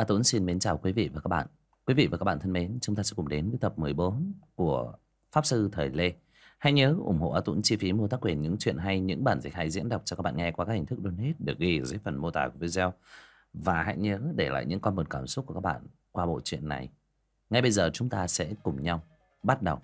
Tuấn xin mến chào quý vị và các bạn. Quý vị và các bạn thân mến, chúng ta sẽ cùng đến với tập 14 của Pháp Sư Thời Lê. Hãy nhớ ủng hộ Tuấn chi phí mua tác quyền những chuyện hay, những bản dịch hay diễn đọc cho các bạn nghe qua các hình thức donate được ghi ở dưới phần mô tả của video. Và hãy nhớ để lại những comment cảm xúc của các bạn qua bộ truyện này. Ngay bây giờ chúng ta sẽ cùng nhau bắt đầu.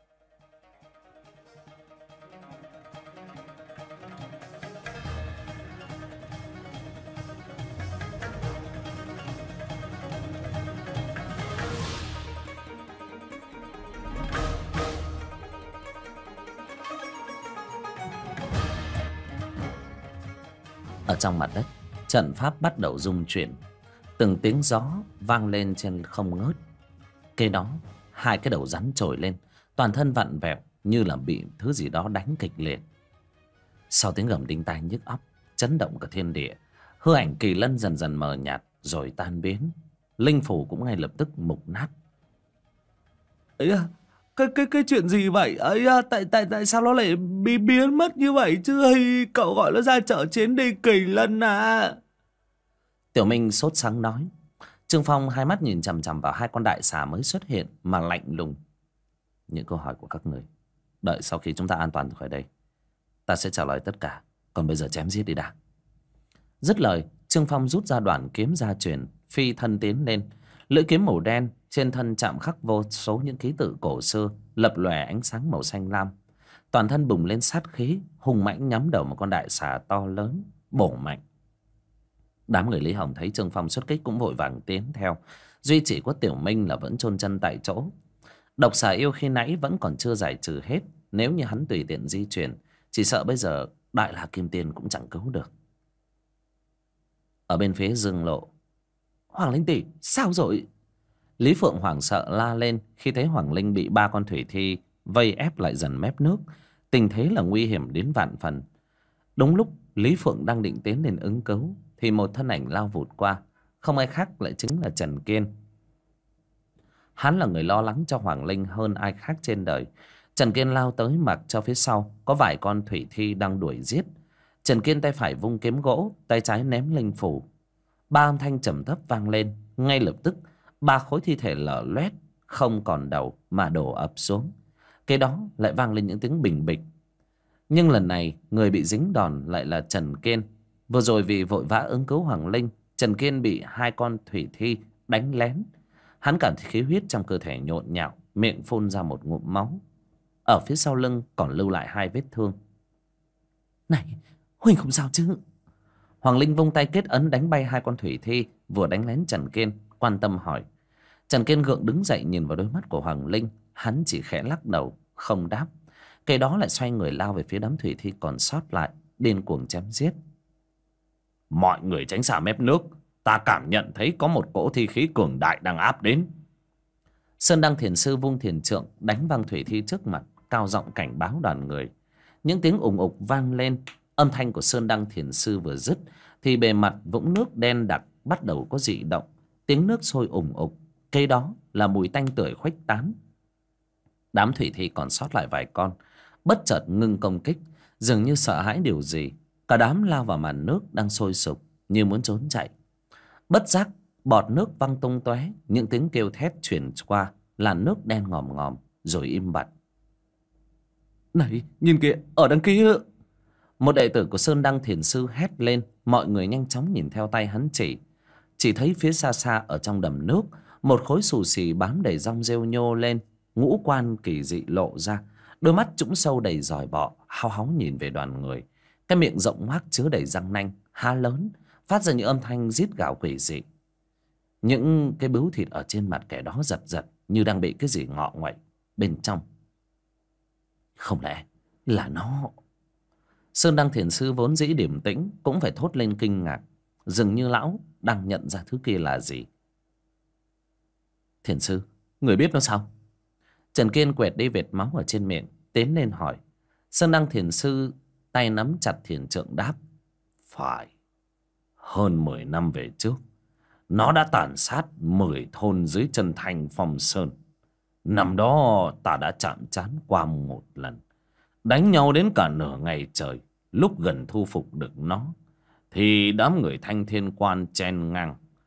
Ở trong mặt đất, trận pháp bắt đầu rung chuyển. Từng tiếng gió vang lên trên không ngớt. Kế đó, hai cái đầu rắn trồi lên, toàn thân vặn vẹo như là bị thứ gì đó đánh kịch liệt. Sau tiếng gầm đinh tai nhức óc, chấn động cả thiên địa, hư ảnh kỳ lân dần dần mờ nhạt rồi tan biến. Linh phủ cũng ngay lập tức mục nát. Ấy à, cái chuyện gì vậy ấy à, tại sao nó lại biến mất như vậy chứ? Hay cậu gọi nó ra chợ chiến đi kỳ lân à? Tiểu Minh sốt sắng nói. Trương Phong hai mắt nhìn chằm chằm vào hai con đại xà mới xuất hiện mà lạnh lùng. Những câu hỏi của các người, đợi sau khi chúng ta an toàn khỏi đây, ta sẽ trả lời tất cả. Còn bây giờ chém giết đi đã. Dứt lời, Trương Phong rút ra đoạn kiếm gia truyền, phi thân tiến lên. Lưỡi kiếm màu đen trên thân chạm khắc vô số những ký tự cổ xưa, lập lòe ánh sáng màu xanh lam. Toàn thân bùng lên sát khí, hung mãnh nhắm đầu một con đại xà to lớn, bổ mạnh. Đám người Lý Hồng thấy Trương Phong xuất kích cũng vội vàng tiến theo. Duy chỉ có Tiểu Minh là vẫn chôn chân tại chỗ. Độc xà yêu khi nãy vẫn còn chưa giải trừ hết. Nếu như hắn tùy tiện di chuyển, chỉ sợ bây giờ Đại La Kim Tiên cũng chẳng cứu được. Ở bên phía Dương Lộ, Hoàng Linh tỷ, sao rồi? Lý Phượng hoảng sợ la lên khi thấy Hoàng Linh bị ba con thủy thi vây ép lại dần mép nước. Tình thế là nguy hiểm đến vạn phần. Đúng lúc Lý Phượng đang định tiến lên ứng cứu thì một thân ảnh lao vụt qua. Không ai khác lại chính là Trần Kiên. Hắn là người lo lắng cho Hoàng Linh hơn ai khác trên đời. Trần Kiên lao tới mặc cho phía sau có vài con thủy thi đang đuổi giết. Trần Kiên tay phải vung kiếm gỗ, tay trái ném linh phủ. Ba âm thanh trầm thấp vang lên. Ngay lập tức ba khối thi thể lở loét, không còn đầu mà đổ ập xuống. Cái đó lại vang lên những tiếng bình bịch. Nhưng lần này người bị dính đòn lại là Trần Kiên. Vừa rồi vì vội vã ứng cứu Hoàng Linh, Trần Kiên bị hai con thủy thi đánh lén. Hắn cảm thấy khí huyết trong cơ thể nhộn nhạo, miệng phun ra một ngụm máu. Ở phía sau lưng còn lưu lại hai vết thương. Này, Huynh không sao chứ? Hoàng Linh vung tay kết ấn đánh bay hai con thủy thi vừa đánh lén Trần Kiên, quan tâm hỏi. Trần Kiên gượng đứng dậy nhìn vào đôi mắt của Hoàng Linh. Hắn chỉ khẽ lắc đầu, không đáp. Cái đó lại xoay người lao về phía đám thủy thi còn sót lại, điên cuồng chém giết. Mọi người tránh xa mép nước, ta cảm nhận thấy có một cỗ thi khí cường đại đang áp đến. Sơn Đăng Thiền Sư vung thiền trượng đánh văng thủy thi trước mặt, cao giọng cảnh báo đoàn người. Những tiếng ùng ục vang lên. Âm thanh của Sơn Đăng Thiền Sư vừa dứt thì bề mặt vũng nước đen đặc bắt đầu có dị động. Tiếng nước sôi ùng ục, cây đó là mùi tanh tưởi khuếch tán. Đám thủy thi còn sót lại vài con bất chợt ngưng công kích, dường như sợ hãi điều gì. Cả đám lao vào màn nước đang sôi sục như muốn trốn chạy. Bất giác bọt nước văng tung tóe, những tiếng kêu thét truyền qua, làn nước đen ngòm ngòm rồi im bặt. Này, nhìn kìa, ở đằng kia. Một đệ tử của Sơn Đăng Thiền Sư hét lên. Mọi người nhanh chóng nhìn theo tay hắn chỉ thấy phía xa xa ở trong đầm nước, một khối xù xì bám đầy rong rêu nhô lên, ngũ quan kỳ dị lộ ra, đôi mắt trũng sâu đầy giòi bọ, hao háo nhìn về đoàn người. Cái miệng rộng ngoác chứa đầy răng nanh há lớn, phát ra những âm thanh rít gào quỷ dị. Những cái bướu thịt ở trên mặt kẻ đó giật giật như đang bị cái gì ngọ nguậy bên trong. Không lẽ là nó? Sơn Đăng Thiền Sư vốn dĩ điềm tĩnh cũng phải thốt lên kinh ngạc, dường như lão đang nhận ra thứ kia là gì. Thiền Sư, người biết nó sao? Trần Kiên quẹt đi vệt máu ở trên miệng, tiến lên hỏi. Sơn Đăng Thiền Sư tay nắm chặt thiền trượng đáp. Phải, hơn 10 năm về trước, nó đã tàn sát 10 thôn dưới chân thành Phong Sơn. Năm đó ta đã chạm trán qua một lần, đánh nhau đến cả nửa ngày trời. Lúc gần thu phục được nó thì đám người Thanh Thiên Quan chen ngang,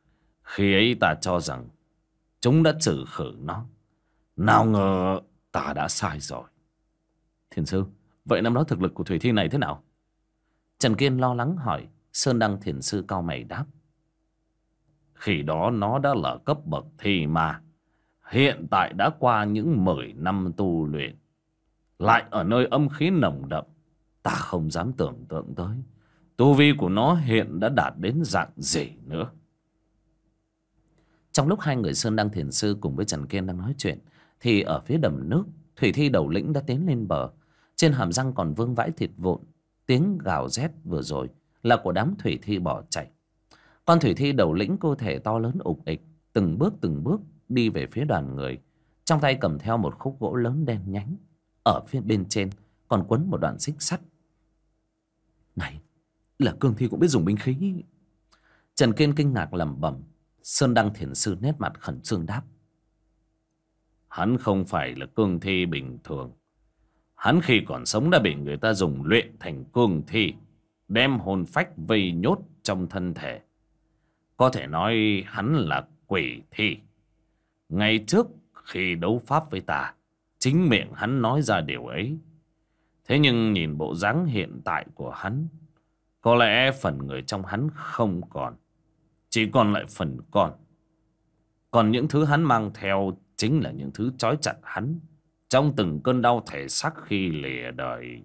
Khi ấy ta cho rằng chúng đã trừ khử nó. Nào ngờ ta đã sai rồi. Thiền sư, vậy năm đó thực lực của thủy thi này thế nào? Trần Kiên lo lắng hỏi. Sơn Đăng thiền sư cau mày đáp. Khi đó nó đã là cấp bậc thi ma. Hiện tại đã qua những 10 năm tu luyện, lại ở nơi âm khí nồng đậm, ta không dám tưởng tượng tới tu vi của nó hiện đã đạt đến dạng gì nữa. Trong lúc hai người Sơn Đăng thiền sư cùng với Trần Kiên đang nói chuyện, thì ở phía đầm nước, thủy thi đầu lĩnh đã tiến lên bờ. Trên hàm răng còn vương vãi thịt vụn. Tiếng gào rét vừa rồi là của đám thủy thi bỏ chạy. Con thủy thi đầu lĩnh cơ thể to lớn ục ịch, từng bước đi về phía đoàn người, trong tay cầm theo một khúc gỗ lớn đen nhánh. Ở phía bên trên còn quấn một đoạn xích sắt. Này, là cương thi cũng biết dùng binh khí. Trần Kiên kinh ngạc lẩm bẩm. Sơn Đăng thiền sư nét mặt khẩn trương đáp. Hắn không phải là cương thi bình thường. Hắn khi còn sống đã bị người ta dùng luyện thành cương thi, đem hồn phách vây nhốt trong thân thể. Có thể nói hắn là quỷ thi. Ngày trước khi đấu pháp với ta, chính miệng hắn nói ra điều ấy. Thế nhưng nhìn bộ dáng hiện tại của hắn, có lẽ phần người trong hắn không còn, chỉ còn lại phần con. Còn những thứ hắn mang theo chính là những thứ trói chặt hắn trong từng cơn đau thể xác khi lìa đời.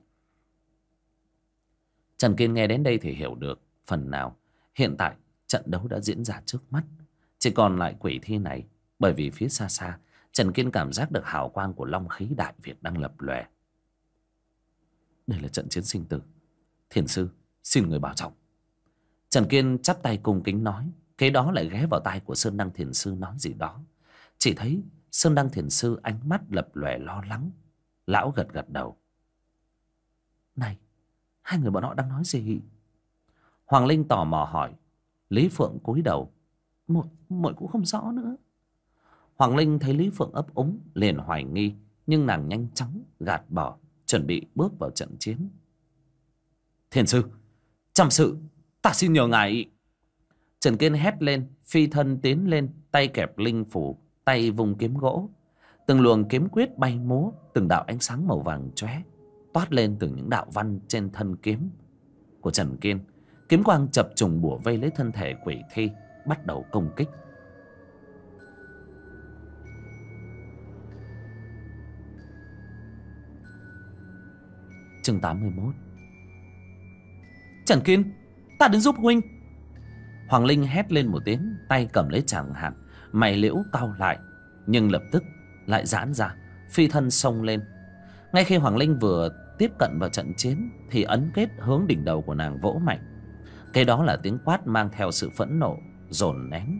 Trần Kiên nghe đến đây thì hiểu được phần nào. Hiện tại trận đấu đã diễn ra trước mắt, chỉ còn lại quỷ thi này. Bởi vì phía xa xa, Trần Kiên cảm giác được hào quang của long khí Đại Việt đang lập lòe. Đây là trận chiến sinh tử. Thiền sư, xin người bảo trọng. Trần Kiên chắp tay cung kính nói. Kế đó lại ghé vào tai của Sơn Đăng thiền sư nói gì đó. Chỉ thấy Sơn Đăng thiền sư ánh mắt lập lòe lo lắng. Lão gật gật đầu. Này, hai người bọn họ đang nói gì? Hoàng Linh tò mò hỏi. Lý Phượng cúi đầu. Muội cũng không rõ nữa. Hoàng Linh thấy Lý Phượng ấp úng liền hoài nghi, nhưng nàng nhanh chóng gạt bỏ, chuẩn bị bước vào trận chiến. Thiền sư, trăm sự ta xin nhờ ngài. Trần Kiên hét lên, phi thân tiến lên, tay kẹp linh phủ, tay vùng kiếm gỗ. Từng luồng kiếm quyết bay múa, từng đạo ánh sáng màu vàng chóe toát lên từ những đạo văn trên thân kiếm của Trần Kiên. Kiếm quang chập trùng bủa vây lấy thân thể quỷ thi, bắt đầu công kích. Chương 81. Trần Kiên, ta đến giúp huynh. Hoàng Linh hét lên một tiếng, tay cầm lấy tràng hạt, mày liễu cau lại, nhưng lập tức lại giãn ra, phi thân xông lên. Ngay khi Hoàng Linh vừa tiếp cận vào trận chiến, thì ấn kết hướng đỉnh đầu của nàng vỗ mạnh. Cái đó là tiếng quát mang theo sự phẫn nộ dồn nén.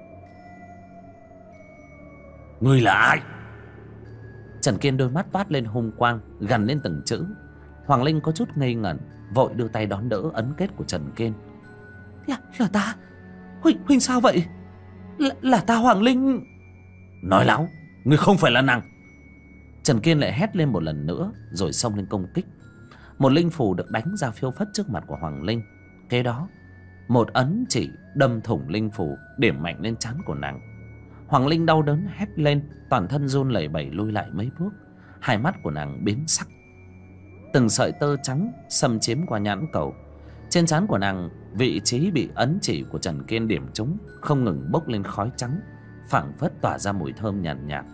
Ngươi là ai? Trần Kiên đôi mắt toát lên hung quang, gằn lên từng chữ. Hoàng Linh có chút ngây ngẩn, vội đưa tay đón đỡ ấn kết của Trần Kiên. Là ta? Huynh sao vậy? Là ta Hoàng Linh. Nói láo, ngươi không phải là nàng. Trần Kiên lại hét lên một lần nữa, rồi xông lên công kích. Một linh phù được đánh ra phiêu phất trước mặt của Hoàng Linh. Kế đó, một ấn chỉ đâm thủng linh phù, điểm mạnh lên trán của nàng. Hoàng Linh đau đớn hét lên, toàn thân run lẩy bẩy lui lại mấy bước. Hai mắt của nàng biến sắc. Từng sợi tơ trắng xâm chiếm qua nhãn cầu. Trên trán của nàng, vị trí bị ấn chỉ của Trần Kiên điểm trúng không ngừng bốc lên khói trắng, phảng phất tỏa ra mùi thơm nhàn nhạt.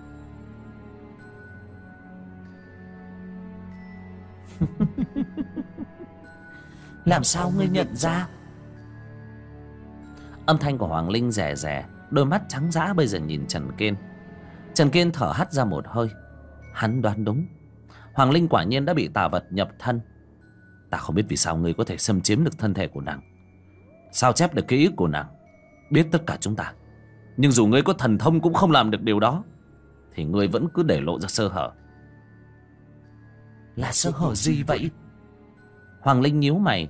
Làm sao ngươi nhận ra? Âm thanh của Hoàng Linh rè rè, đôi mắt trắng dã bây giờ nhìn Trần Kiên. Trần Kiên thở hắt ra một hơi. Hắn đoán đúng, Hoàng Linh quả nhiên đã bị tà vật nhập thân. Ta không biết vì sao ngươi có thể xâm chiếm được thân thể của nàng, sao chép được ký ức của nàng, biết tất cả chúng ta. Nhưng dù ngươi có thần thông cũng không làm được điều đó, thì ngươi vẫn cứ để lộ ra sơ hở. Là sơ hở gì vậy? Hoàng Linh nhíu mày.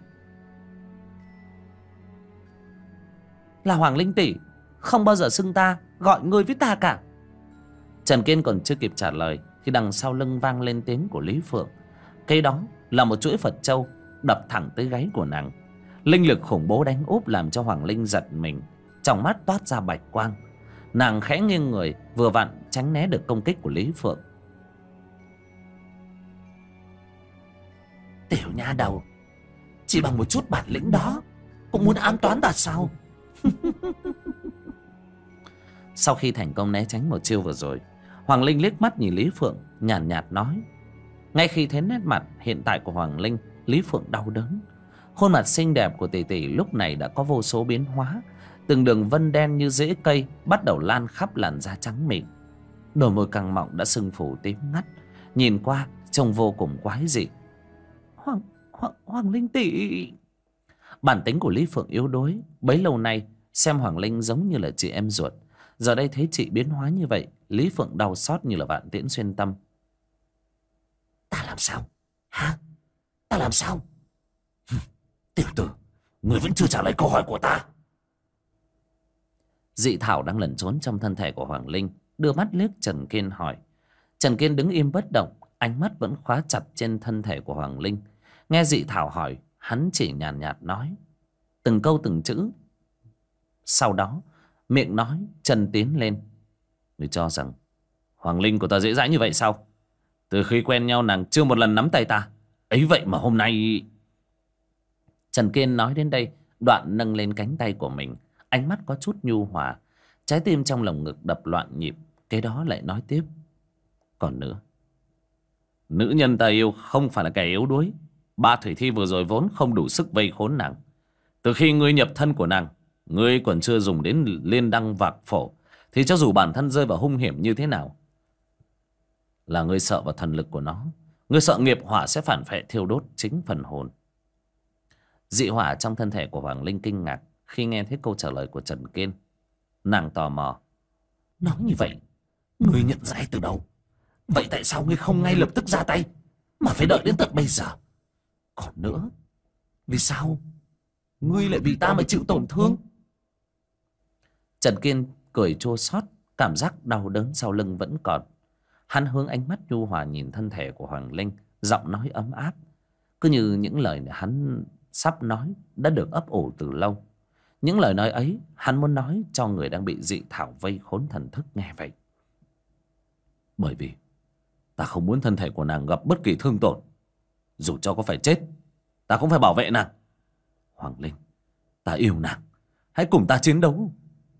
Là Hoàng Linh tỷ không bao giờ xưng ta, gọi ngươi với ta cả. Trần Kiên còn chưa kịp trả lời thì đằng sau lưng vang lên tiếng của Lý Phượng. Cái đó là một chuỗi Phật châu đập thẳng tới gáy của nàng. Linh lực khủng bố đánh úp làm cho Hoàng Linh giật mình. trong mắt toát ra bạch quang. Nàng khẽ nghiêng người, vừa vặn tránh né được công kích của Lý Phượng. Tiểu nha đầu, chỉ bằng một chút bản lĩnh đó cũng muốn ám toán ta sao? Sau khi thành công né tránh một chiêu vừa rồi, Hoàng Linh liếc mắt nhìn Lý Phượng, nhàn nhạt nói. Ngay khi thấy nét mặt hiện tại của Hoàng Linh, Lý Phượng đau đớn. Khuôn mặt xinh đẹp của tỷ tỷ lúc này đã có vô số biến hóa. Từng đường vân đen như rễ cây bắt đầu lan khắp làn da trắng mịn. Đôi môi căng mọng đã sưng phù tím ngắt, nhìn qua trông vô cùng quái dị. Hoàng Linh tỷ. Bản tính của Lý Phượng yếu đuối, bấy lâu nay xem Hoàng Linh giống như là chị em ruột. Giờ đây thấy chị biến hóa như vậy, Lý Phượng đau xót như là vạn tiễn xuyên tâm. Ta làm sao? Hả? Ta làm sao? Tiểu tử, người vẫn chưa trả lời câu hỏi của ta. Dị Thảo đang lẩn trốn trong thân thể của Hoàng Linh, đưa mắt liếc Trần Kiên hỏi. Trần Kiên đứng im bất động, ánh mắt vẫn khóa chặt trên thân thể của Hoàng Linh. Nghe Dị Thảo hỏi, hắn chỉ nhàn nhạt nói từng câu từng chữ. Sau đó miệng nói, chân tiến lên. Người cho rằng Hoàng Linh của ta dễ dãi như vậy sao? Từ khi quen nhau nàng chưa một lần nắm tay ta, ấy vậy mà hôm nay... Trần Kiên nói đến đây, đoạn nâng lên cánh tay của mình, ánh mắt có chút nhu hòa. Trái tim trong lồng ngực đập loạn nhịp. Cái đó lại nói tiếp. Còn nữa, nữ nhân ta yêu không phải là kẻ yếu đuối. Ba thủy thi vừa rồi vốn không đủ sức vây khốn nàng. Từ khi ngươi nhập thân của nàng, ngươi còn chưa dùng đến liên đăng vạc phổ, thì cho dù bản thân rơi vào hung hiểm như thế nào, là ngươi sợ vào thần lực của nó. Ngươi sợ nghiệp hỏa sẽ phản phệ thiêu đốt chính phần hồn. Dị hỏa trong thân thể của Hoàng Linh kinh ngạc khi nghe thấy câu trả lời của Trần Kiên. Nàng tò mò. Nói như vậy, ngươi nhận ra từ đâu? Vậy tại sao ngươi không ngay lập tức ra tay, mà phải đợi đến tận bây giờ? Còn nữa, vì sao ngươi lại vì ta mà chịu tổn thương? Trần Kiên cười chua xót, cảm giác đau đớn sau lưng vẫn còn. Hắn hướng ánh mắt nhu hòa nhìn thân thể của Hoàng Linh, giọng nói ấm áp, cứ như những lời hắn sắp nói đã được ấp ủ từ lâu. Những lời nói ấy hắn muốn nói cho người đang bị dị thảo vây khốn thần thức nghe vậy. Bởi vì ta không muốn thân thể của nàng gặp bất kỳ thương tổn. Dù cho có phải chết, ta cũng phải bảo vệ nàng. Hoàng Linh, ta yêu nàng, hãy cùng ta chiến đấu.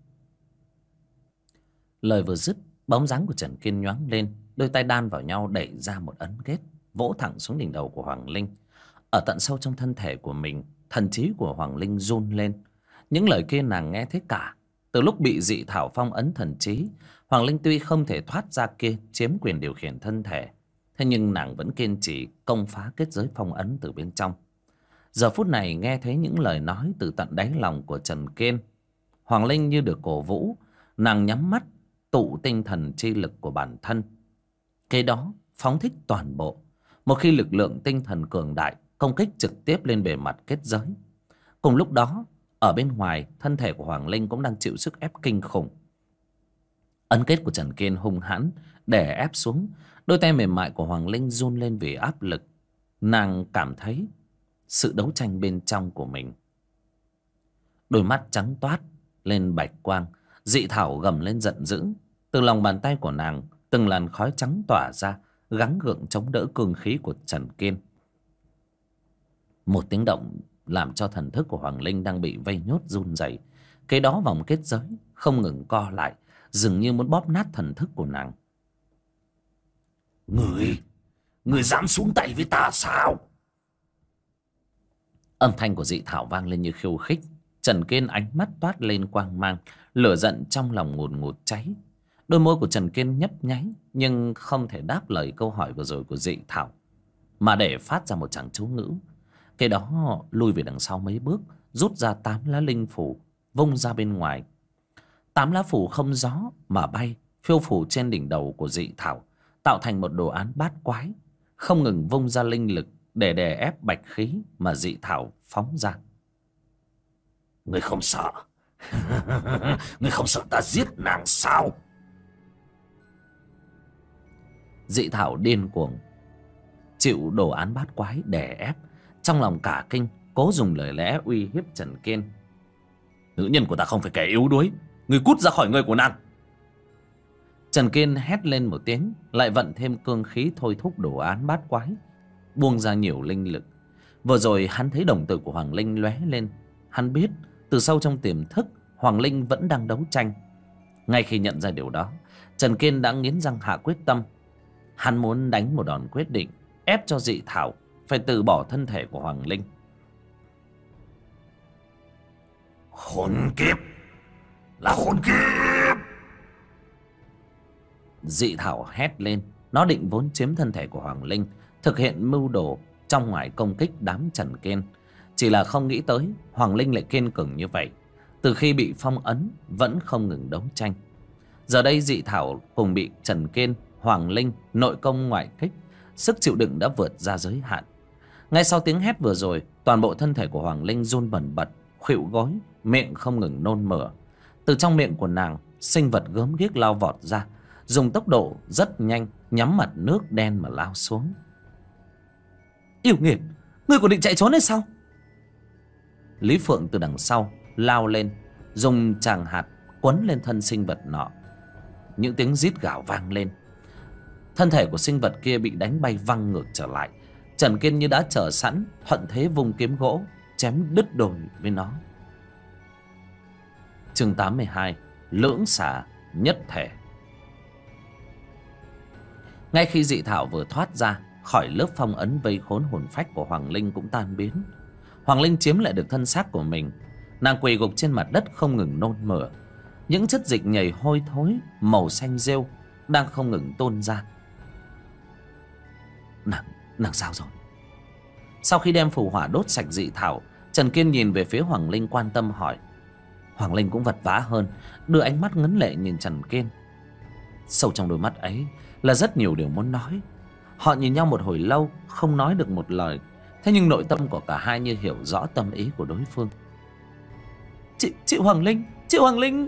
Lời vừa dứt, bóng dáng của Trần Kiên nhoáng lên, đôi tay đan vào nhau đẩy ra một ấn kết, vỗ thẳng xuống đỉnh đầu của Hoàng Linh. Ở tận sâu trong thân thể của mình, thần trí của Hoàng Linh run lên. Những lời kia nàng nghe thấy cả. Từ lúc bị dị thảo phong ấn thần trí, Hoàng Linh tuy không thể thoát ra kia chiếm quyền điều khiển thân thể, thế nhưng nàng vẫn kiên trì công phá kết giới phong ấn từ bên trong. Giờ phút này nghe thấy những lời nói từ tận đáy lòng của Trần Kiên, Hoàng Linh như được cổ vũ. Nàng nhắm mắt tụ tinh thần chi lực của bản thân, kế đó phóng thích toàn bộ. Một khi lực lượng tinh thần cường đại, công kích trực tiếp lên bề mặt kết giới. Cùng lúc đó, ở bên ngoài, thân thể của Hoàng Linh cũng đang chịu sức ép kinh khủng. Ấn kết của Trần Kiên hung hãn đè ép xuống. Đôi tay mềm mại của Hoàng Linh run lên vì áp lực. Nàng cảm thấy sự đấu tranh bên trong của mình. Đôi mắt trắng toát lên bạch quang. Dị thảo gầm lên giận dữ. Từ lòng bàn tay của nàng, từng làn khói trắng tỏa ra, gắng gượng chống đỡ cương khí của Trần Kiên. Một tiếng động làm cho thần thức của Hoàng Linh đang bị vây nhốt run rẩy. Kế đó vòng kết giới không ngừng co lại, dường như muốn bóp nát thần thức của nàng. Người dám xuống tay với ta sao? Âm thanh của dị thảo vang lên như khiêu khích. Trần Kiên ánh mắt toát lên quang mang, lửa giận trong lòng ngùn ngụt cháy. Đôi môi của Trần Kiên nhấp nháy, nhưng không thể đáp lời câu hỏi vừa rồi của dị thảo, mà để phát ra một tràng chú ngữ. Cái đó lùi về đằng sau mấy bước, rút ra 8 lá linh phủ, vung ra bên ngoài. 8 lá phủ không gió mà bay, phiêu phù trên đỉnh đầu của dị thảo, tạo thành một đồ án bát quái, không ngừng vung ra linh lực để đè ép bạch khí mà dị thảo phóng ra. Ngươi không sợ? Ngươi không sợ ta giết nàng sao? Dị thảo điên cuồng chịu đồ án bát quái đè ép, trong lòng cả kinh, cố dùng lời lẽ uy hiếp Trần Kiên. Nữ nhân của ta không phải kẻ yếu đuối. Người cút ra khỏi người của nàng. Trần Kiên hét lên một tiếng, lại vận thêm cương khí thôi thúc đồ án bát quái, buông ra nhiều linh lực. Vừa rồi hắn thấy đồng tử của Hoàng Linh lóe lên. Hắn biết từ sâu trong tiềm thức Hoàng Linh vẫn đang đấu tranh. Ngay khi nhận ra điều đó, Trần Kiên đã nghiến răng hạ quyết tâm. Hắn muốn đánh một đòn quyết định, ép cho dị thảo phải từ bỏ thân thể của Hoàng Linh. Khốn kiếp, là khốn kiếp. Dị thảo hét lên. Nó định vốn chiếm thân thể của Hoàng Linh, thực hiện mưu đồ trong ngoài công kích đám Trần Kiên. Chỉ là không nghĩ tới Hoàng Linh lại kiên cường như vậy. Từ khi bị phong ấn vẫn không ngừng đấu tranh. Giờ đây dị thảo cùng bị Trần Kiên, Hoàng Linh nội công ngoại kích, sức chịu đựng đã vượt ra giới hạn. Ngay sau tiếng hét vừa rồi, toàn bộ thân thể của Hoàng Linh run bần bật, khuỵu gối, miệng không ngừng nôn mửa. Từ trong miệng của nàng, sinh vật gớm ghiếc lao vọt ra, dùng tốc độ rất nhanh nhắm mặt nước đen mà lao xuống. Yêu nghiệt, ngươi còn định chạy trốn hay sao? Lý Phượng từ đằng sau lao lên, dùng tràng hạt quấn lên thân sinh vật nọ. Những tiếng rít gào vang lên. Thân thể của sinh vật kia bị đánh bay văng ngược trở lại. Trần Kiên như đã chờ sẵn, thuận thế vung kiếm gỗ chém đứt đôi với nó. Chương 82: Lưỡng xả nhất thể. Ngay khi dị thảo vừa thoát ra khỏi lớp phong ấn vây khốn, hồn phách của Hoàng Linh cũng tan biến. Hoàng Linh chiếm lại được thân xác của mình. Nàng quỳ gục trên mặt đất không ngừng nôn mửa. Những chất dịch nhầy hôi thối màu xanh rêu đang không ngừng tuôn ra. Nàng sao rồi? Sau khi đem phù hỏa đốt sạch dị thảo, Trần Kiên nhìn về phía Hoàng Linh quan tâm hỏi. Hoàng Linh cũng vật vã hơn, đưa ánh mắt ngấn lệ nhìn Trần Kiên. Sâu trong đôi mắt ấy là rất nhiều điều muốn nói. Họ nhìn nhau một hồi lâu không nói được một lời. Thế nhưng nội tâm của cả hai như hiểu rõ tâm ý của đối phương. Chị Hoàng Linh, chị Hoàng Linh.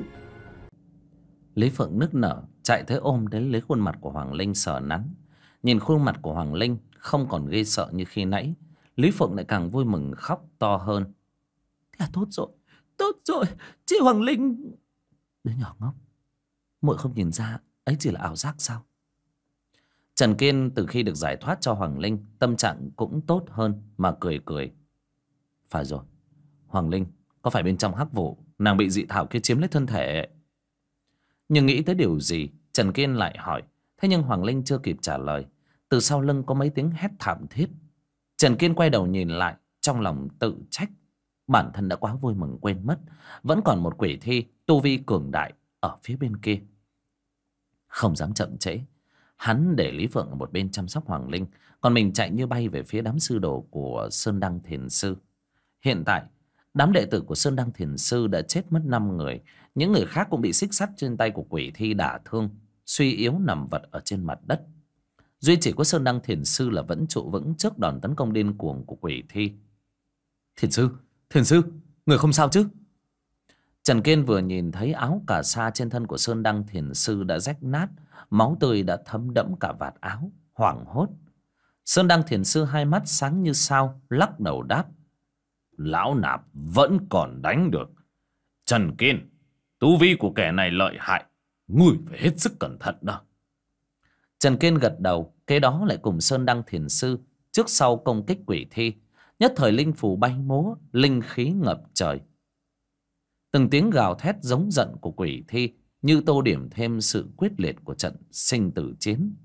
Lý Phượng nức nở chạy tới ôm đến lấy khuôn mặt của Hoàng Linh sờ nắn. Nhìn khuôn mặt của Hoàng Linh không còn ghê sợ như khi nãy, Lý Phượng lại càng vui mừng khóc to hơn. Là tốt rồi, chị Hoàng Linh. Đứa nhỏ ngốc, muội không nhìn ra ấy chỉ là ảo giác sao? Trần Kiên từ khi được giải thoát cho Hoàng Linh, tâm trạng cũng tốt hơn mà cười cười. Phải rồi, Hoàng Linh có phải bên trong hắc vụ nàng bị dị thảo kia chiếm lấy thân thể? Nhưng nghĩ tới điều gì, Trần Kiên lại hỏi. Thế nhưng Hoàng Linh chưa kịp trả lời, từ sau lưng có mấy tiếng hét thảm thiết. Trần Kiên quay đầu nhìn lại, trong lòng tự trách. Bản thân đã quá vui mừng quên mất vẫn còn một quỷ thi tu vi cường đại ở phía bên kia. Không dám chậm trễ, hắn để Lý Phượng ở một bên chăm sóc Hoàng Linh, còn mình chạy như bay về phía đám sư đồ của Sơn Đăng Thiền Sư. Hiện tại đám đệ tử của Sơn Đăng Thiền Sư đã chết mất 5 người. Những người khác cũng bị xích sắt trên tay của quỷ thi đả thương, suy yếu nằm vật ở trên mặt đất. Duy chỉ có Sơn Đăng Thiền Sư là vẫn trụ vững trước đòn tấn công điên cuồng của quỷ thi. Thiền sư, người không sao chứ? Trần Kiên vừa nhìn thấy áo cà sa trên thân của Sơn Đăng Thiền Sư đã rách nát, máu tươi đã thấm đẫm cả vạt áo, hoảng hốt. Sơn Đăng Thiền Sư hai mắt sáng như sao, lắc đầu đáp. Lão nạp vẫn còn đánh được. Trần Kiên, tu vi của kẻ này lợi hại, ngươi phải hết sức cẩn thận đó. Trần Kiên gật đầu, kế đó lại cùng Sơn Đăng Thiền Sư trước sau công kích quỷ thi. Nhất thời linh phù bay múa, linh khí ngập trời. Từng tiếng gào thét giống giận của quỷ thi như tô điểm thêm sự quyết liệt của trận sinh tử chiến.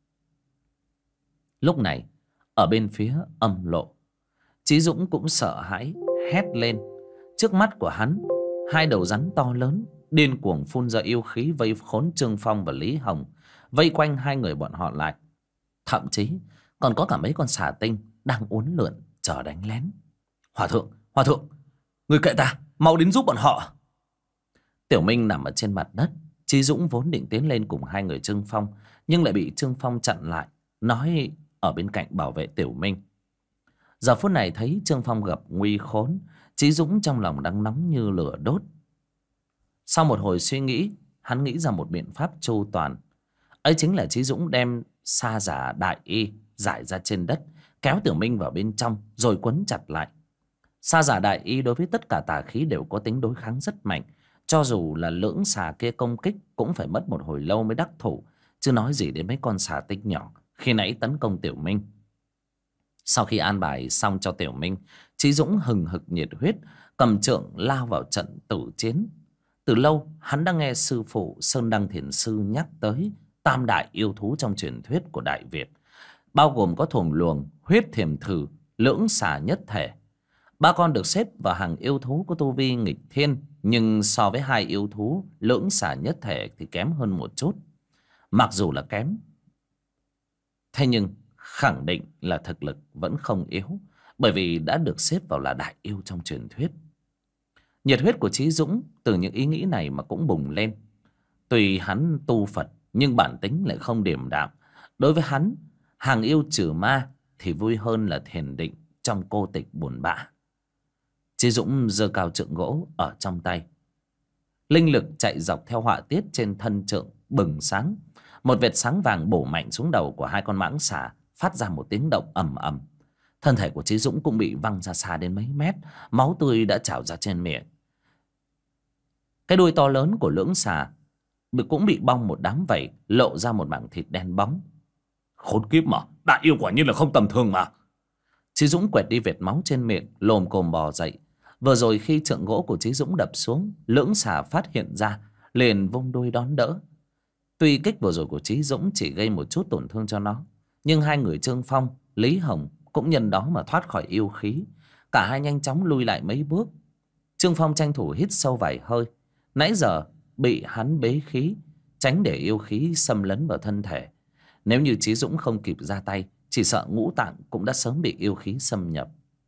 Lúc này, ở bên phía âm lộ, Chí Dũng cũng sợ hãi, hét lên. Trước mắt của hắn, hai đầu rắn to lớn điên cuồng phun ra yêu khí vây khốn Trương Phong và Lý Hồng, vây quanh hai người bọn họ lại. Thậm chí còn có cả mấy con xà tinh đang uốn lượn chờ đánh lén. Hòa thượng, người kệ ta, mau đến giúp bọn họ. Tiểu Minh nằm ở trên mặt đất. Chí Dũng vốn định tiến lên cùng hai người Trương Phong, nhưng lại bị Trương Phong chặn lại, nói ở bên cạnh bảo vệ Tiểu Minh. Giờ phút này thấy Trương Phong gặp nguy khốn, Chí Dũng trong lòng đang nóng như lửa đốt. Sau một hồi suy nghĩ, hắn nghĩ ra một biện pháp chu toàn. Ấy chính là Chí Dũng đem sa giả đại y giải ra trên đất, kéo Tiểu Minh vào bên trong rồi quấn chặt lại. Sa giả đại y đối với tất cả tà khí đều có tính đối kháng rất mạnh. Cho dù là lưỡng xà kia công kích cũng phải mất một hồi lâu mới đắc thủ, chứ nói gì đến mấy con xà tinh nhỏ khi nãy tấn công Tiểu Minh. Sau khi an bài xong cho Tiểu Minh, Chí Dũng hừng hực nhiệt huyết cầm trượng lao vào trận tử chiến. Từ lâu hắn đã nghe sư phụ Sơn Đăng Thiền Sư nhắc tới tam đại yêu thú trong truyền thuyết của Đại Việt, bao gồm có Thùng Luồng, Huyết Thiềm Thử, Lưỡng Xà nhất thể. Ba con được xếp vào hàng yêu thú có tu vi nghịch thiên, nhưng so với hai yêu thú Lưỡng Xà nhất thể thì kém hơn một chút. Mặc dù là kém, thế nhưng khẳng định là thực lực vẫn không yếu, bởi vì đã được xếp vào là đại yêu trong truyền thuyết. Nhiệt huyết của Chí Dũng từ những ý nghĩ này mà cũng bùng lên. Tuy hắn tu Phật nhưng bản tính lại không điềm đạm. Đối với hắn, hàng yêu trừ ma thì vui hơn là thiền định trong cô tịch buồn bã. Chí Dũng giơ cao trượng gỗ ở trong tay. Linh lực chạy dọc theo họa tiết trên thân trượng bừng sáng. Một vệt sáng vàng bổ mạnh xuống đầu của hai con mãng xà, phát ra một tiếng động ầm ầm. Thân thể của Chí Dũng cũng bị văng ra xa đến mấy mét, máu tươi đã trào ra trên miệng. Cái đuôi to lớn của lưỡng xà cũng bị bong một đám vảy, lộ ra một mảng thịt đen bóng. Khốn kiếp mà, đại yêu quả nhiên là không tầm thường mà. Chí Dũng quẹt đi vệt máu trên miệng, lồm cồm bò dậy. Vừa rồi khi trượng gỗ của Chí Dũng đập xuống, lưỡng xà phát hiện ra, liền vung đuôi đón đỡ. Tuy kích vừa rồi của Chí Dũng chỉ gây một chút tổn thương cho nó, nhưng hai người Trương Phong, Lý Hồng cũng nhân đó mà thoát khỏi yêu khí. Cả hai nhanh chóng lui lại mấy bước. Trương Phong tranh thủ hít sâu vài hơi. Nãy giờ bị hắn bế khí, tránh để yêu khí xâm lấn vào thân thể. Nếu như Chí Dũng không kịp ra tay, chỉ sợ ngũ tạng cũng đã sớm bị yêu khí xâm nhập.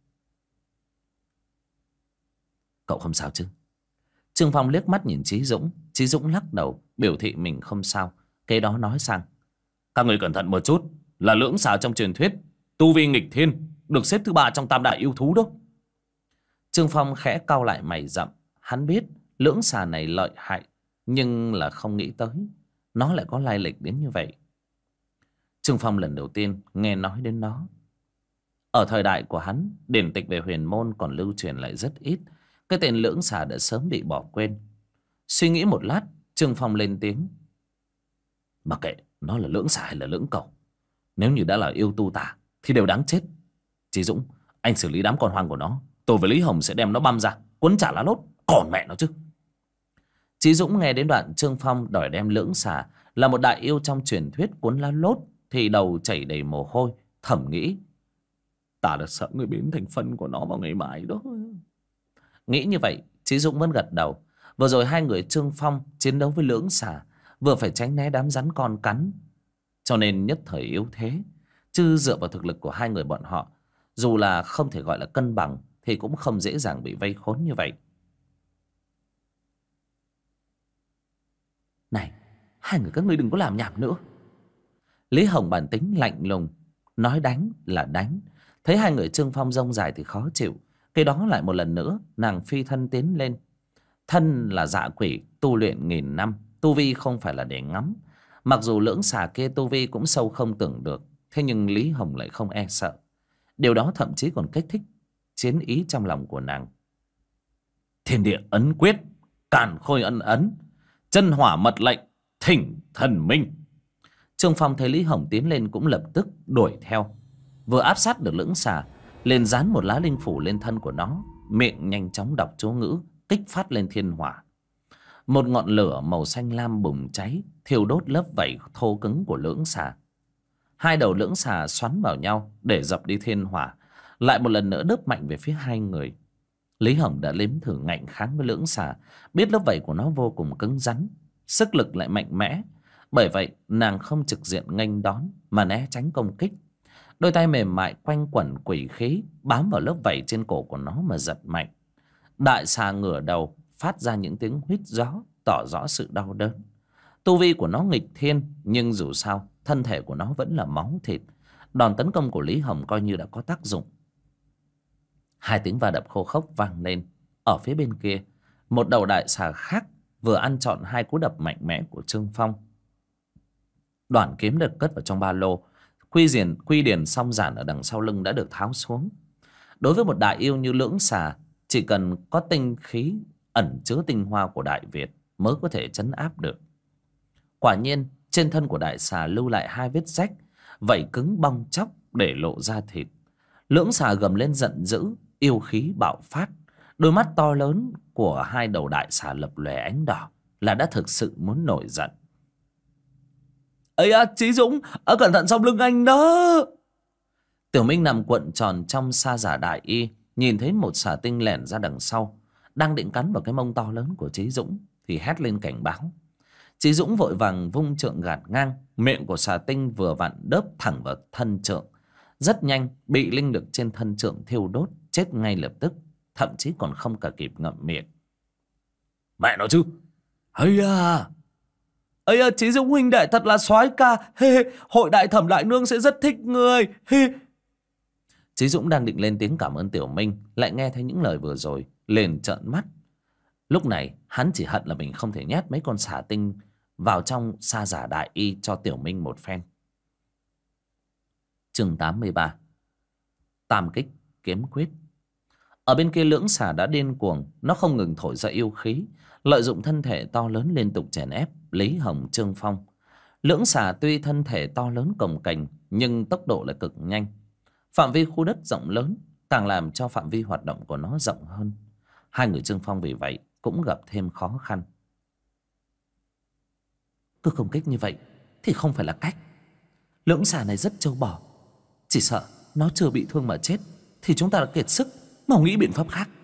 Cậu không sao chứ? Trương Phong liếc mắt nhìn Chí Dũng. Chí Dũng lắc đầu biểu thị mình không sao. Kế đó nói sang: Các người cẩn thận một chút, là lưỡng xà trong truyền thuyết, tu vi nghịch thiên, được xếp thứ 3 trong tam đại yêu thú đó. Trương Phong khẽ cau lại mày rậm. Hắn biết lưỡng xà này lợi hại, nhưng là không nghĩ tới nó lại có lai lịch đến như vậy. Trương Phong lần đầu tiên nghe nói đến nó. Ở thời đại của hắn, điển tịch về huyền môn còn lưu truyền lại rất ít. Cái tên lưỡng xà đã sớm bị bỏ quên. Suy nghĩ một lát, Trương Phong lên tiếng: Mặc kệ nó là lưỡng xà hay là lưỡng cầu, nếu như đã là yêu tu tà thì đều đáng chết. Chí Dũng, anh xử lý đám con hoang của nó, tôi với Lý Hồng sẽ đem nó băm ra quấn chả lá lốt, còn mẹ nó chứ. Chí Dũng nghe đến đoạn Trương Phong đòi đem lưỡng xà là một đại yêu trong truyền thuyết cuốn lá lốt thì đầu chảy đầy mồ hôi, thầm nghĩ: Ta đã sợ người biến thành phân của nó vào ngày mai đó. Nghĩ như vậy, Chí Dũng vẫn gật đầu. Vừa rồi hai người Trương Phong chiến đấu với lưỡng xà, vừa phải tránh né đám rắn con cắn, cho nên nhất thời yếu thế. Chứ dựa vào thực lực của hai người bọn họ, dù là không thể gọi là cân bằng, thì cũng không dễ dàng bị vây khốn như vậy. Này, hai người các ngươi đừng có làm nhảm nữa. Lý Hồng bản tính lạnh lùng, nói đánh là đánh. Thấy hai người Trương Phong rông dài thì khó chịu. Cái đó lại một lần nữa nàng phi thân tiến lên. Thân là dạ quỷ tu luyện nghìn năm, tu vi không phải là để ngắm. Mặc dù lưỡng xà kia tu vi cũng sâu không tưởng được, thế nhưng Lý Hồng lại không e sợ. Điều đó thậm chí còn kích thích chiến ý trong lòng của nàng. Thiên địa ấn quyết, càn khôi ân ấn, chân hỏa mật lệnh, thỉnh thần minh. Trương Phong thấy Lý Hồng tiến lên cũng lập tức đuổi theo. Vừa áp sát được lưỡng xà, liền dán một lá linh phủ lên thân của nó, miệng nhanh chóng đọc chú ngữ, kích phát lên thiên hỏa. Một ngọn lửa màu xanh lam bùng cháy, thiêu đốt lớp vảy thô cứng của lưỡng xà. Hai đầu lưỡng xà xoắn vào nhau để dập đi thiên hỏa, lại một lần nữa đớp mạnh về phía hai người. Lý Hồng đã nếm thử ngạnh kháng với lưỡng xà, biết lớp vảy của nó vô cùng cứng rắn, sức lực lại mạnh mẽ. Bởi vậy nàng không trực diện nghênh đón mà né tránh công kích. Đôi tay mềm mại quanh quẩn quỷ khí bám vào lớp vảy trên cổ của nó mà giật mạnh. Đại xà ngửa đầu phát ra những tiếng huýt gió, tỏ rõ sự đau đớn. Tu vi của nó nghịch thiên, nhưng dù sao thân thể của nó vẫn là máu thịt. Đòn tấn công của Lý Hồng coi như đã có tác dụng. Hai tiếng va đập khô khốc vang lên. Ở phía bên kia, một đầu đại xà khác vừa ăn trọn hai cú đập mạnh mẽ của Trương Phong. Đoạn kiếm được cất vào trong ba lô. Quy điển song giản ở đằng sau lưng đã được tháo xuống. Đối với một đại yêu như Lưỡng Xà, chỉ cần có tinh khí ẩn chứa tinh hoa của Đại Việt mới có thể trấn áp được. Quả nhiên trên thân của đại xà lưu lại 2 vết rách, vảy cứng bong chóc để lộ ra thịt. Lưỡng Xà gầm lên giận dữ, yêu khí bạo phát. Đôi mắt to lớn của 2 đầu đại xà lập lòe ánh đỏ, là đã thực sự muốn nổi giận. Ấy à, Chí Dũng, cẩn thận sau lưng anh đó. Tiểu Minh nằm cuộn tròn trong sa giả đại y, nhìn thấy một xà tinh lẻn ra đằng sau, đang định cắn vào cái mông to lớn của Chí Dũng thì hét lên cảnh báo. Chí Dũng vội vàng vung trượng gạt ngang, miệng của xà tinh vừa vặn đớp thẳng vào thân trượng. Rất nhanh bị linh lực trên thân trượng thiêu đốt, chết ngay lập tức, thậm chí còn không cả kịp ngậm miệng. Mẹ nó chứ. Ây à, Chí Dũng huynh đệ thật là soái ca. Hội đại thẩm đại nương sẽ rất thích người. Chí Dũng đang định lên tiếng cảm ơn Tiểu Minh, lại nghe thấy những lời vừa rồi, liền trợn mắt. Lúc này hắn chỉ hận là mình không thể nhét mấy con xà tinh vào trong sa giả đại y cho Tiểu Minh một phen. Chương 83. Tam kích kiếm quyết. Ở bên kia Lưỡng Xà đã điên cuồng, nó không ngừng thổi ra yêu khí, lợi dụng thân thể to lớn liên tục chèn ép Lý Hồng, Trương Phong. Lưỡng Xà tuy thân thể to lớn cồng kềnh nhưng tốc độ lại cực nhanh. Phạm vi khu đất rộng lớn càng làm cho phạm vi hoạt động của nó rộng hơn. 2 người Trương Phong vì vậy cũng gặp thêm khó khăn. Cứ công kích như vậy thì không phải là cách. Lưỡng Xà này rất trâu bò, chỉ sợ nó chưa bị thương mà chết thì chúng ta đã kiệt sức, mau nghĩ biện pháp khác.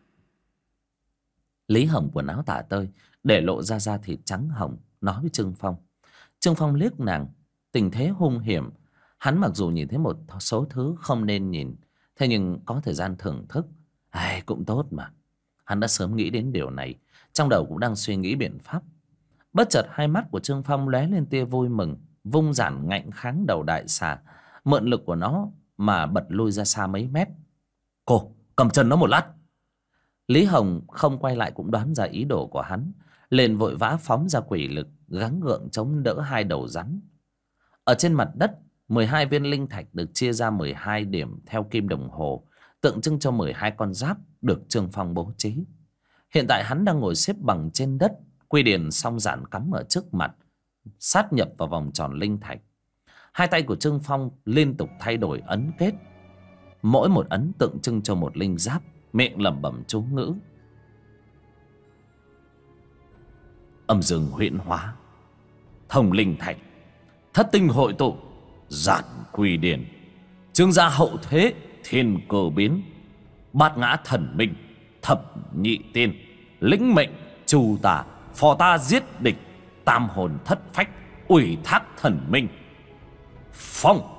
Lý Hồng quần áo tả tơi, để lộ ra da thịt trắng hồng, nói với Trương Phong. Trương Phong liếc nàng, tình thế hung hiểm. Hắn mặc dù nhìn thấy một số thứ không nên nhìn, thế nhưng có thời gian thưởng thức, cũng tốt mà. Hắn đã sớm nghĩ đến điều này, trong đầu cũng đang suy nghĩ biện pháp. Bất chợt 2 mắt của Trương Phong lóe lên tia vui mừng, vung giản ngạnh kháng đầu đại xà, mượn lực của nó mà bật lui ra xa mấy mét. Cô cầm chân nó một lát. Lý Hồng không quay lại cũng đoán ra ý đồ của hắn, liền vội vã phóng ra quỷ lực, gắng gượng chống đỡ 2 đầu rắn. Ở trên mặt đất, 12 viên linh thạch được chia ra 12 điểm theo kim đồng hồ, tượng trưng cho 12 con giáp được Trương Phong bố trí. Hiện tại hắn đang ngồi xếp bằng trên đất, quy điển song giản cắm ở trước mặt, sát nhập vào vòng tròn linh thạch. 2 tay của Trương Phong liên tục thay đổi ấn kết, mỗi một ấn tượng trưng cho một linh giáp, miệng lẩm bẩm chú ngữ. Âm dương huyễn hóa, thông linh thạch, thất tinh hội tụ, giản quy điển, trương gia hậu thế, thiên cơ biến, bát ngã thần minh, thập nhị tiên, lĩnh mệnh trù tà, phò ta giết địch, tam hồn thất phách, ủy thác thần minh. Phong.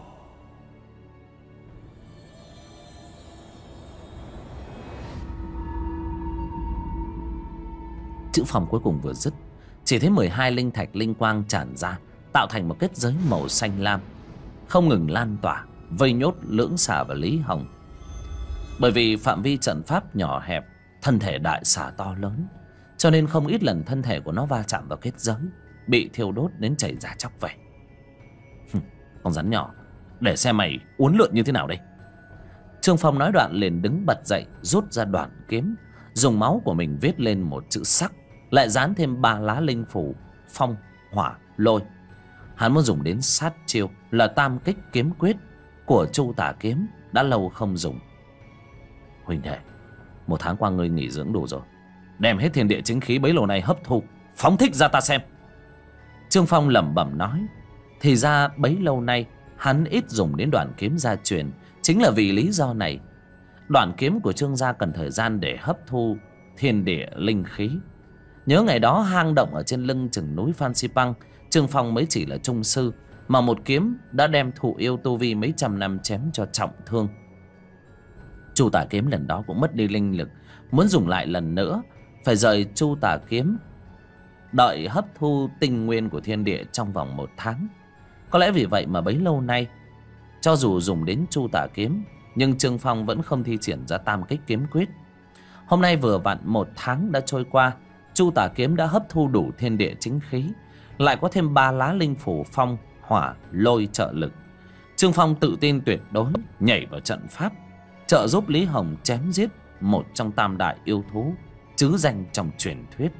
Chữ phong cuối cùng vừa dứt, chỉ thấy 12 linh thạch linh quang tràn ra, tạo thành một kết giới màu xanh lam, không ngừng lan tỏa, vây nhốt Lưỡng Xà và Lý Hồng. Bởi vì phạm vi trận pháp nhỏ hẹp, thân thể đại xà to lớn, cho nên không ít lần thân thể của nó va chạm vào kết giới, bị thiêu đốt đến chảy ra chóc vậy. Con rắn nhỏ, để xem mày uốn lượn như thế nào đây. Trương Phong nói đoạn liền đứng bật dậy, rút ra đoạn kiếm, dùng máu của mình viết lên một chữ sắc, lại dán thêm 3 lá linh phủ phong, hỏa, lôi. Hắn muốn dùng đến sát chiêu là tam kích kiếm quyết của Chu Tả Kiếm, đã lâu không dùng. Huynh đệ, 1 tháng qua ngươi nghỉ dưỡng đủ rồi, đem hết thiên địa chính khí bấy lâu này hấp thu, phóng thích ra ta xem. Trương Phong lẩm bẩm nói. Thì ra bấy lâu nay hắn ít dùng đến đoạn kiếm gia truyền, chính là vì lý do này. Đoạn kiếm của Trương gia cần thời gian để hấp thu thiên địa linh khí. Nhớ ngày đó hang động ở trên lưng chừng núi Phan Xipang, Trương Phong mới chỉ là trung sư, mà một kiếm đã đem thụ yêu tu vi mấy trăm năm chém cho trọng thương. Chu Tả Kiếm lần đó cũng mất đi linh lực, muốn dùng lại lần nữa phải rời Chu Tả Kiếm, đợi hấp thu tinh nguyên của thiên địa trong vòng 1 tháng. Có lẽ vì vậy mà bấy lâu nay, cho dù dùng đến Chu Tả Kiếm, nhưng Trương Phong vẫn không thi triển ra tam kích kiếm quyết. Hôm nay vừa vặn 1 tháng đã trôi qua, Chu Tả Kiếm đã hấp thu đủ thiên địa chính khí, lại có thêm 3 lá linh phủ phong, hỏa, lôi trợ lực. Trương Phong tự tin tuyệt đối nhảy vào trận pháp, trợ giúp Lý Hồng chém giết một trong tam đại yêu thú trứ danh trong truyền thuyết.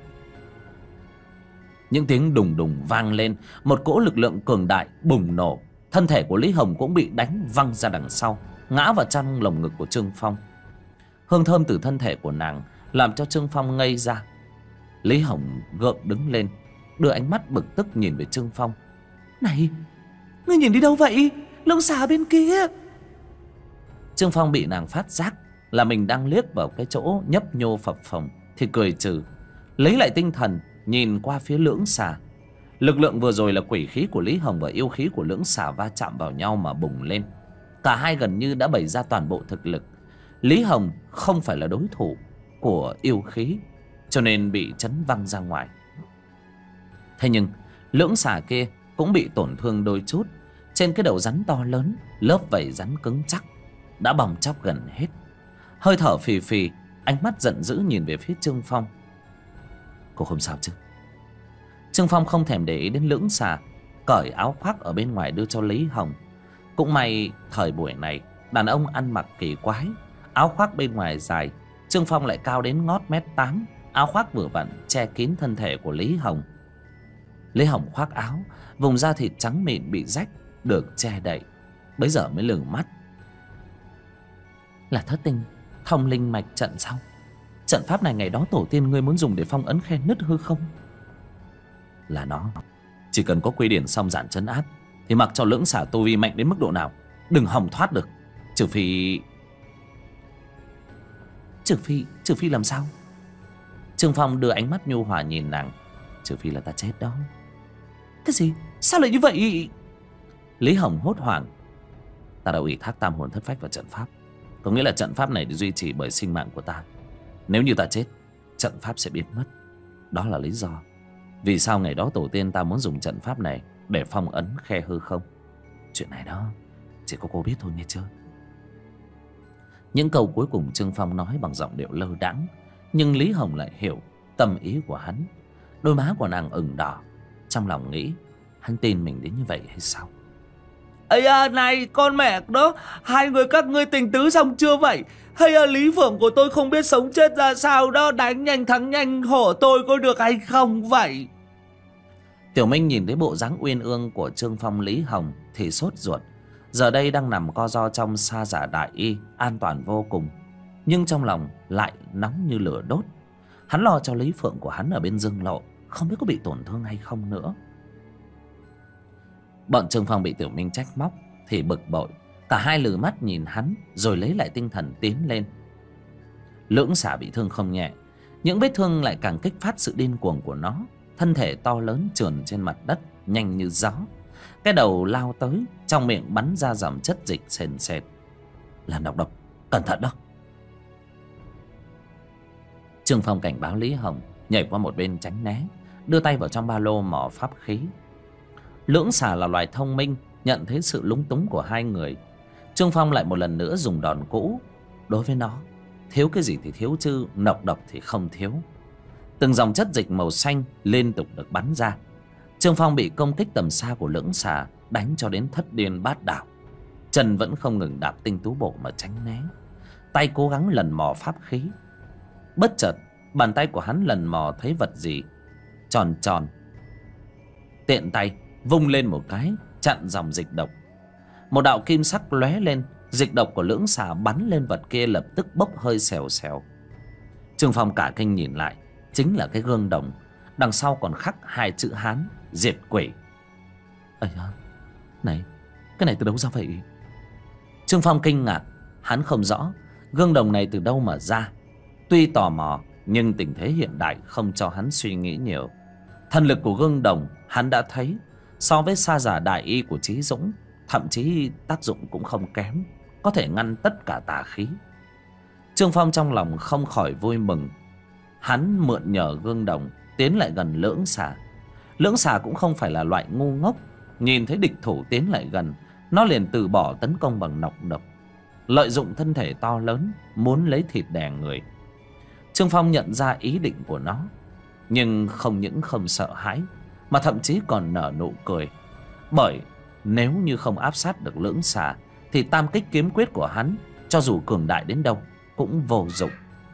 Những tiếng đùng đùng vang lên, một cỗ lực lượng cường đại bùng nổ. Thân thể của Lý Hồng cũng bị đánh văng ra đằng sau, ngã vào trong lồng ngực của Trương Phong. Hương thơm từ thân thể của nàng làm cho Trương Phong ngây ra. Lý Hồng gượng đứng lên, đưa ánh mắt bực tức nhìn về Trương Phong. Này, ngươi nhìn đi đâu vậy? Lưng xà bên kia. Trương Phong bị nàng phát giác là mình đang liếc vào cái chỗ nhấp nhô phập phồng thì cười trừ, lấy lại tinh thần nhìn qua phía lưỡng xà. Lực lượng vừa rồi là quỷ khí của Lý Hồng và yêu khí của lưỡng xà va chạm vào nhau mà bùng lên. Cả hai gần như đã bày ra toàn bộ thực lực. Lý Hồng không phải là đối thủ của yêu khí, cho nên bị chấn văng ra ngoài. Thế nhưng lưỡng xà kia cũng bị tổn thương đôi chút. Trên cái đầu rắn to lớn, lớp vảy rắn cứng chắc đã bong chóc gần hết. Hơi thở phì phì, ánh mắt giận dữ nhìn về phía Trương Phong. Cô không sao chứ? Trương Phong không thèm để ý đến lưỡng xà, cởi áo khoác ở bên ngoài đưa cho Lý Hồng. Cũng may thời buổi này đàn ông ăn mặc kỳ quái. Áo khoác bên ngoài dài, Trương Phong lại cao đến ngót 1m8. Áo khoác vừa vặn che kín thân thể của Lý Hồng. Lý Hồng khoác áo, vùng da thịt trắng mịn bị rách được che đậy, bấy giờ mới lửng mắt. Là thất tinh thông linh mạch trận sao? Trận pháp này ngày đó tổ tiên ngươi muốn dùng để phong ấn khe nứt hư không? Là nó. Chỉ cần có quy điển song giản trấn áp thì mặc cho lưỡng xả tu vi mạnh đến mức độ nào đừng hòng thoát được. Trừ phi làm sao? Trương Phong đưa ánh mắt nhu hòa nhìn nàng. Trừ phi là ta chết đó. Cái gì? Sao lại như vậy? Lý Hồng hốt hoảng. Ta đã ủy thác tam hồn thất phách vào trận pháp. Có nghĩa là trận pháp này được duy trì bởi sinh mạng của ta. Nếu như ta chết, trận pháp sẽ biến mất. Đó là lý do vì sao ngày đó tổ tiên ta muốn dùng trận pháp này để phong ấn khe hư không. Chuyện này đó chỉ có cô biết thôi nghe chưa? Những câu cuối cùng Trương Phong nói bằng giọng điệu lơ đãng, nhưng Lý Hồng lại hiểu tâm ý của hắn. Đôi má của nàng ửng đỏ, trong lòng nghĩ hắn tin mình đến như vậy hay sao? Ây à, này con mẹ đó, hai người các ngươi tình tứ xong chưa vậy? Hay à, Lý Phượng của tôi không biết sống chết ra sao đó, đánh nhanh thắng nhanh hộ tôi có được hay không vậy? Tiểu Minh nhìn thấy bộ dáng uyên ương của Trương Phong Lý Hồng thì sốt ruột. Giờ đây đang nằm co ro trong sa giả đại y, an toàn vô cùng, nhưng trong lòng lại nóng như lửa đốt. Hắn lo cho Lý Phượng của hắn ở bên Dương Lộ không biết có bị tổn thương hay không nữa. Bọn Trương Phong bị Tiểu Minh trách móc thì bực bội. Cả hai lừ mắt nhìn hắn rồi lấy lại tinh thần tiến lên. Lưỡng xả bị thương không nhẹ, những vết thương lại càng kích phát sự điên cuồng của nó. Thân thể to lớn trườn trên mặt đất nhanh như gió. Cái đầu lao tới, trong miệng bắn ra dòng chất dịch sền sệt. Là nọc độc, cẩn thận đó. Trương Phong cảnh báo Lý Hồng nhảy qua một bên tránh né, đưa tay vào trong ba lô mỏ pháp khí. Lưỡng xà là loài thông minh, nhận thấy sự lúng túng của hai người. Trương Phong lại một lần nữa dùng đòn cũ. Đối với nó, thiếu cái gì thì thiếu chứ nọc độc thì không thiếu. Từng dòng chất dịch màu xanh liên tục được bắn ra. Trương Phong bị công kích tầm xa của lưỡng xà đánh cho đến thất điên bát đảo. Chân vẫn không ngừng đạp tinh tú bộ mà tránh né, tay cố gắng lần mò pháp khí. Bất chợt bàn tay của hắn lần mò thấy vật gì tròn tròn, tiện tay vung lên một cái chặn dòng dịch độc. Một đạo kim sắc lóe lên, dịch độc của lưỡng xà bắn lên vật kia lập tức bốc hơi xèo xèo. Trương Phong cả kinh nhìn lại, chính là cái gương đồng, đằng sau còn khắc hai chữ Hán diệt quỷ. Ây à, này, cái này từ đâu ra vậy? Trương Phong kinh ngạc, hắn không rõ gương đồng này từ đâu mà ra. Tuy tò mò nhưng tình thế hiện đại không cho hắn suy nghĩ nhiều. Thần lực của gương đồng hắn đã thấy, so với sa giả đại y của Chí Dũng, thậm chí tác dụng cũng không kém, có thể ngăn tất cả tà khí. Trương Phong trong lòng không khỏi vui mừng. Hắn mượn nhờ gương đồng tiến lại gần lưỡng xà. Lưỡng xà cũng không phải là loại ngu ngốc, nhìn thấy địch thủ tiến lại gần, nó liền từ bỏ tấn công bằng nọc độc, lợi dụng thân thể to lớn muốn lấy thịt đè người. Trương Phong nhận ra ý định của nó, nhưng không những không sợ hãi mà thậm chí còn nở nụ cười. Bởi nếu như không áp sát được lưỡng xà thì tam kích kiếm quyết của hắn cho dù cường đại đến đâu cũng vô dụng.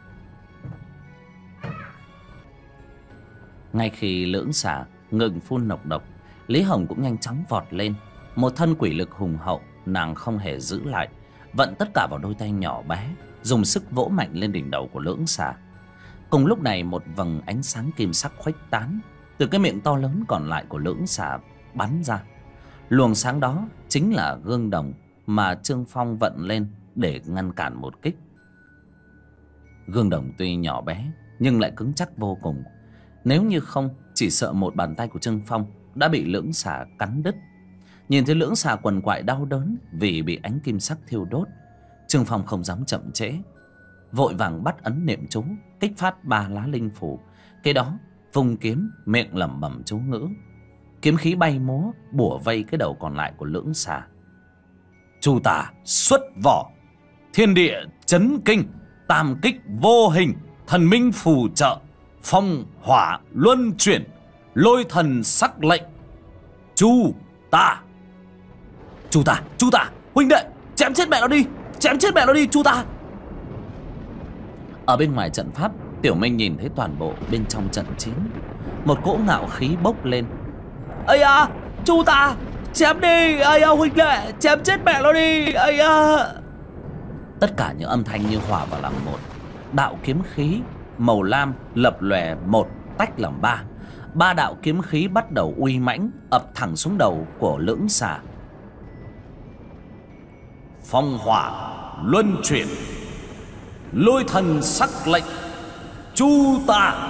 Ngay khi lưỡng xà ngừng phun nọc độc, Lý Hồng cũng nhanh chóng vọt lên. Một thân quỷ lực hùng hậu, nàng không hề giữ lại, vận tất cả vào đôi tay nhỏ bé, dùng sức vỗ mạnh lên đỉnh đầu của lưỡng xà. Cùng lúc này, một vầng ánh sáng kim sắc khuếch tán từ cái miệng to lớn còn lại của lưỡng xà bắn ra. Luồng sáng đó chính là gương đồng mà Trương Phong vận lên để ngăn cản một kích. Gương đồng tuy nhỏ bé nhưng lại cứng chắc vô cùng. Nếu như không, chỉ sợ một bàn tay của Trương Phong đã bị lưỡng xà cắn đứt. Nhìn thấy lưỡng xà quằn quại đau đớn vì bị ánh kim sắc thiêu đốt, Trương Phong không dám chậm trễ, vội vàng bắt ấn niệm chú, kích phát 3 lá linh phù. Cái đó vung kiếm, miệng lẩm bẩm chú ngữ. Kiếm khí bay múa bủa vây cái đầu còn lại của lưỡng xà. Chu tả xuất vỏ, thiên địa chấn kinh, tam kích vô hình, thần minh phù trợ, phong hỏa luân chuyển, lôi thần sắc lệnh. Chu tả, chu tả, huynh đệ, chém chết mẹ nó đi, chém chết mẹ nó đi, chu tả. Ở bên ngoài trận pháp, Tiểu Minh nhìn thấy toàn bộ bên trong trận chiến, một cỗ ngạo khí bốc lên. Ây à, chu tả, chém đi, ây à huynh đệ, chém chết mẹ nó đi, ây à. Tất cả những âm thanh như hòa vào làm một. Đạo kiếm khí màu lam lập lòe một, tách làm ba. 3 đạo kiếm khí bắt đầu uy mãnh ập thẳng xuống đầu của lưỡng xà. Phong hỏa luân chuyển, lôi thần sắc lệnh, chu tả.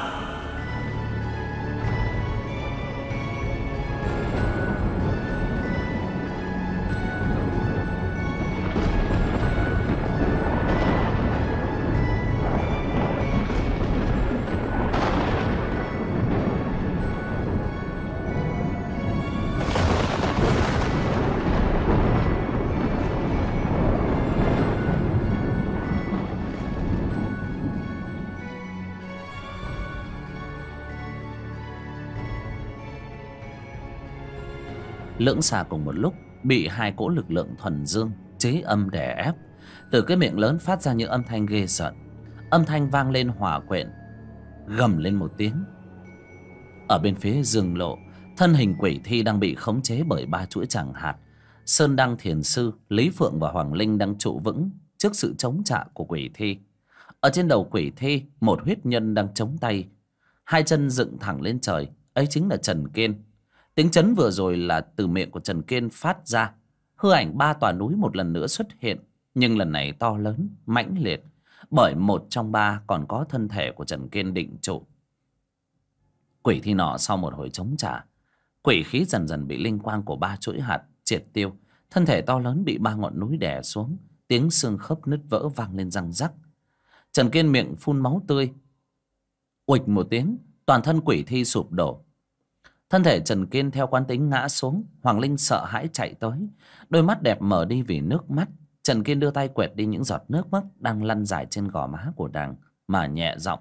Lưỡng xà cùng một lúc bị 2 cỗ lực lượng thuần dương chế âm đè ép. Từ cái miệng lớn phát ra những âm thanh ghê sợ. Âm thanh vang lên hòa quyện, gầm lên một tiếng. Ở bên phía dương lộ, thân hình quỷ thi đang bị khống chế bởi 3 chuỗi tràng hạt. Sơn Đăng Thiền Sư, Lý Phượng và Hoàng Linh đang trụ vững trước sự chống trả của quỷ thi. Ở trên đầu quỷ thi, một huyết nhân đang chống tay, 2 chân dựng thẳng lên trời, ấy chính là Trần Kiên. Tiếng chấn vừa rồi là từ miệng của Trần Kiên phát ra. Hư ảnh 3 tòa núi một lần nữa xuất hiện, nhưng lần này to lớn, mãnh liệt, bởi một trong 3 còn có thân thể của Trần Kiên định trụ. Quỷ thi nọ sau một hồi chống trả, quỷ khí dần dần bị linh quang của 3 chuỗi hạt triệt tiêu. Thân thể to lớn bị 3 ngọn núi đè xuống, tiếng xương khớp nứt vỡ vang lên răng rắc. Trần Kiên miệng phun máu tươi, uịch một tiếng, toàn thân quỷ thi sụp đổ. Thân thể Trần Kiên theo quán tính ngã xuống. Hoàng Linh sợ hãi chạy tới, đôi mắt đẹp mở đi vì nước mắt. Trần Kiên đưa tay quẹt đi những giọt nước mắt đang lăn dài trên gò má của nàng, mà nhẹ giọng: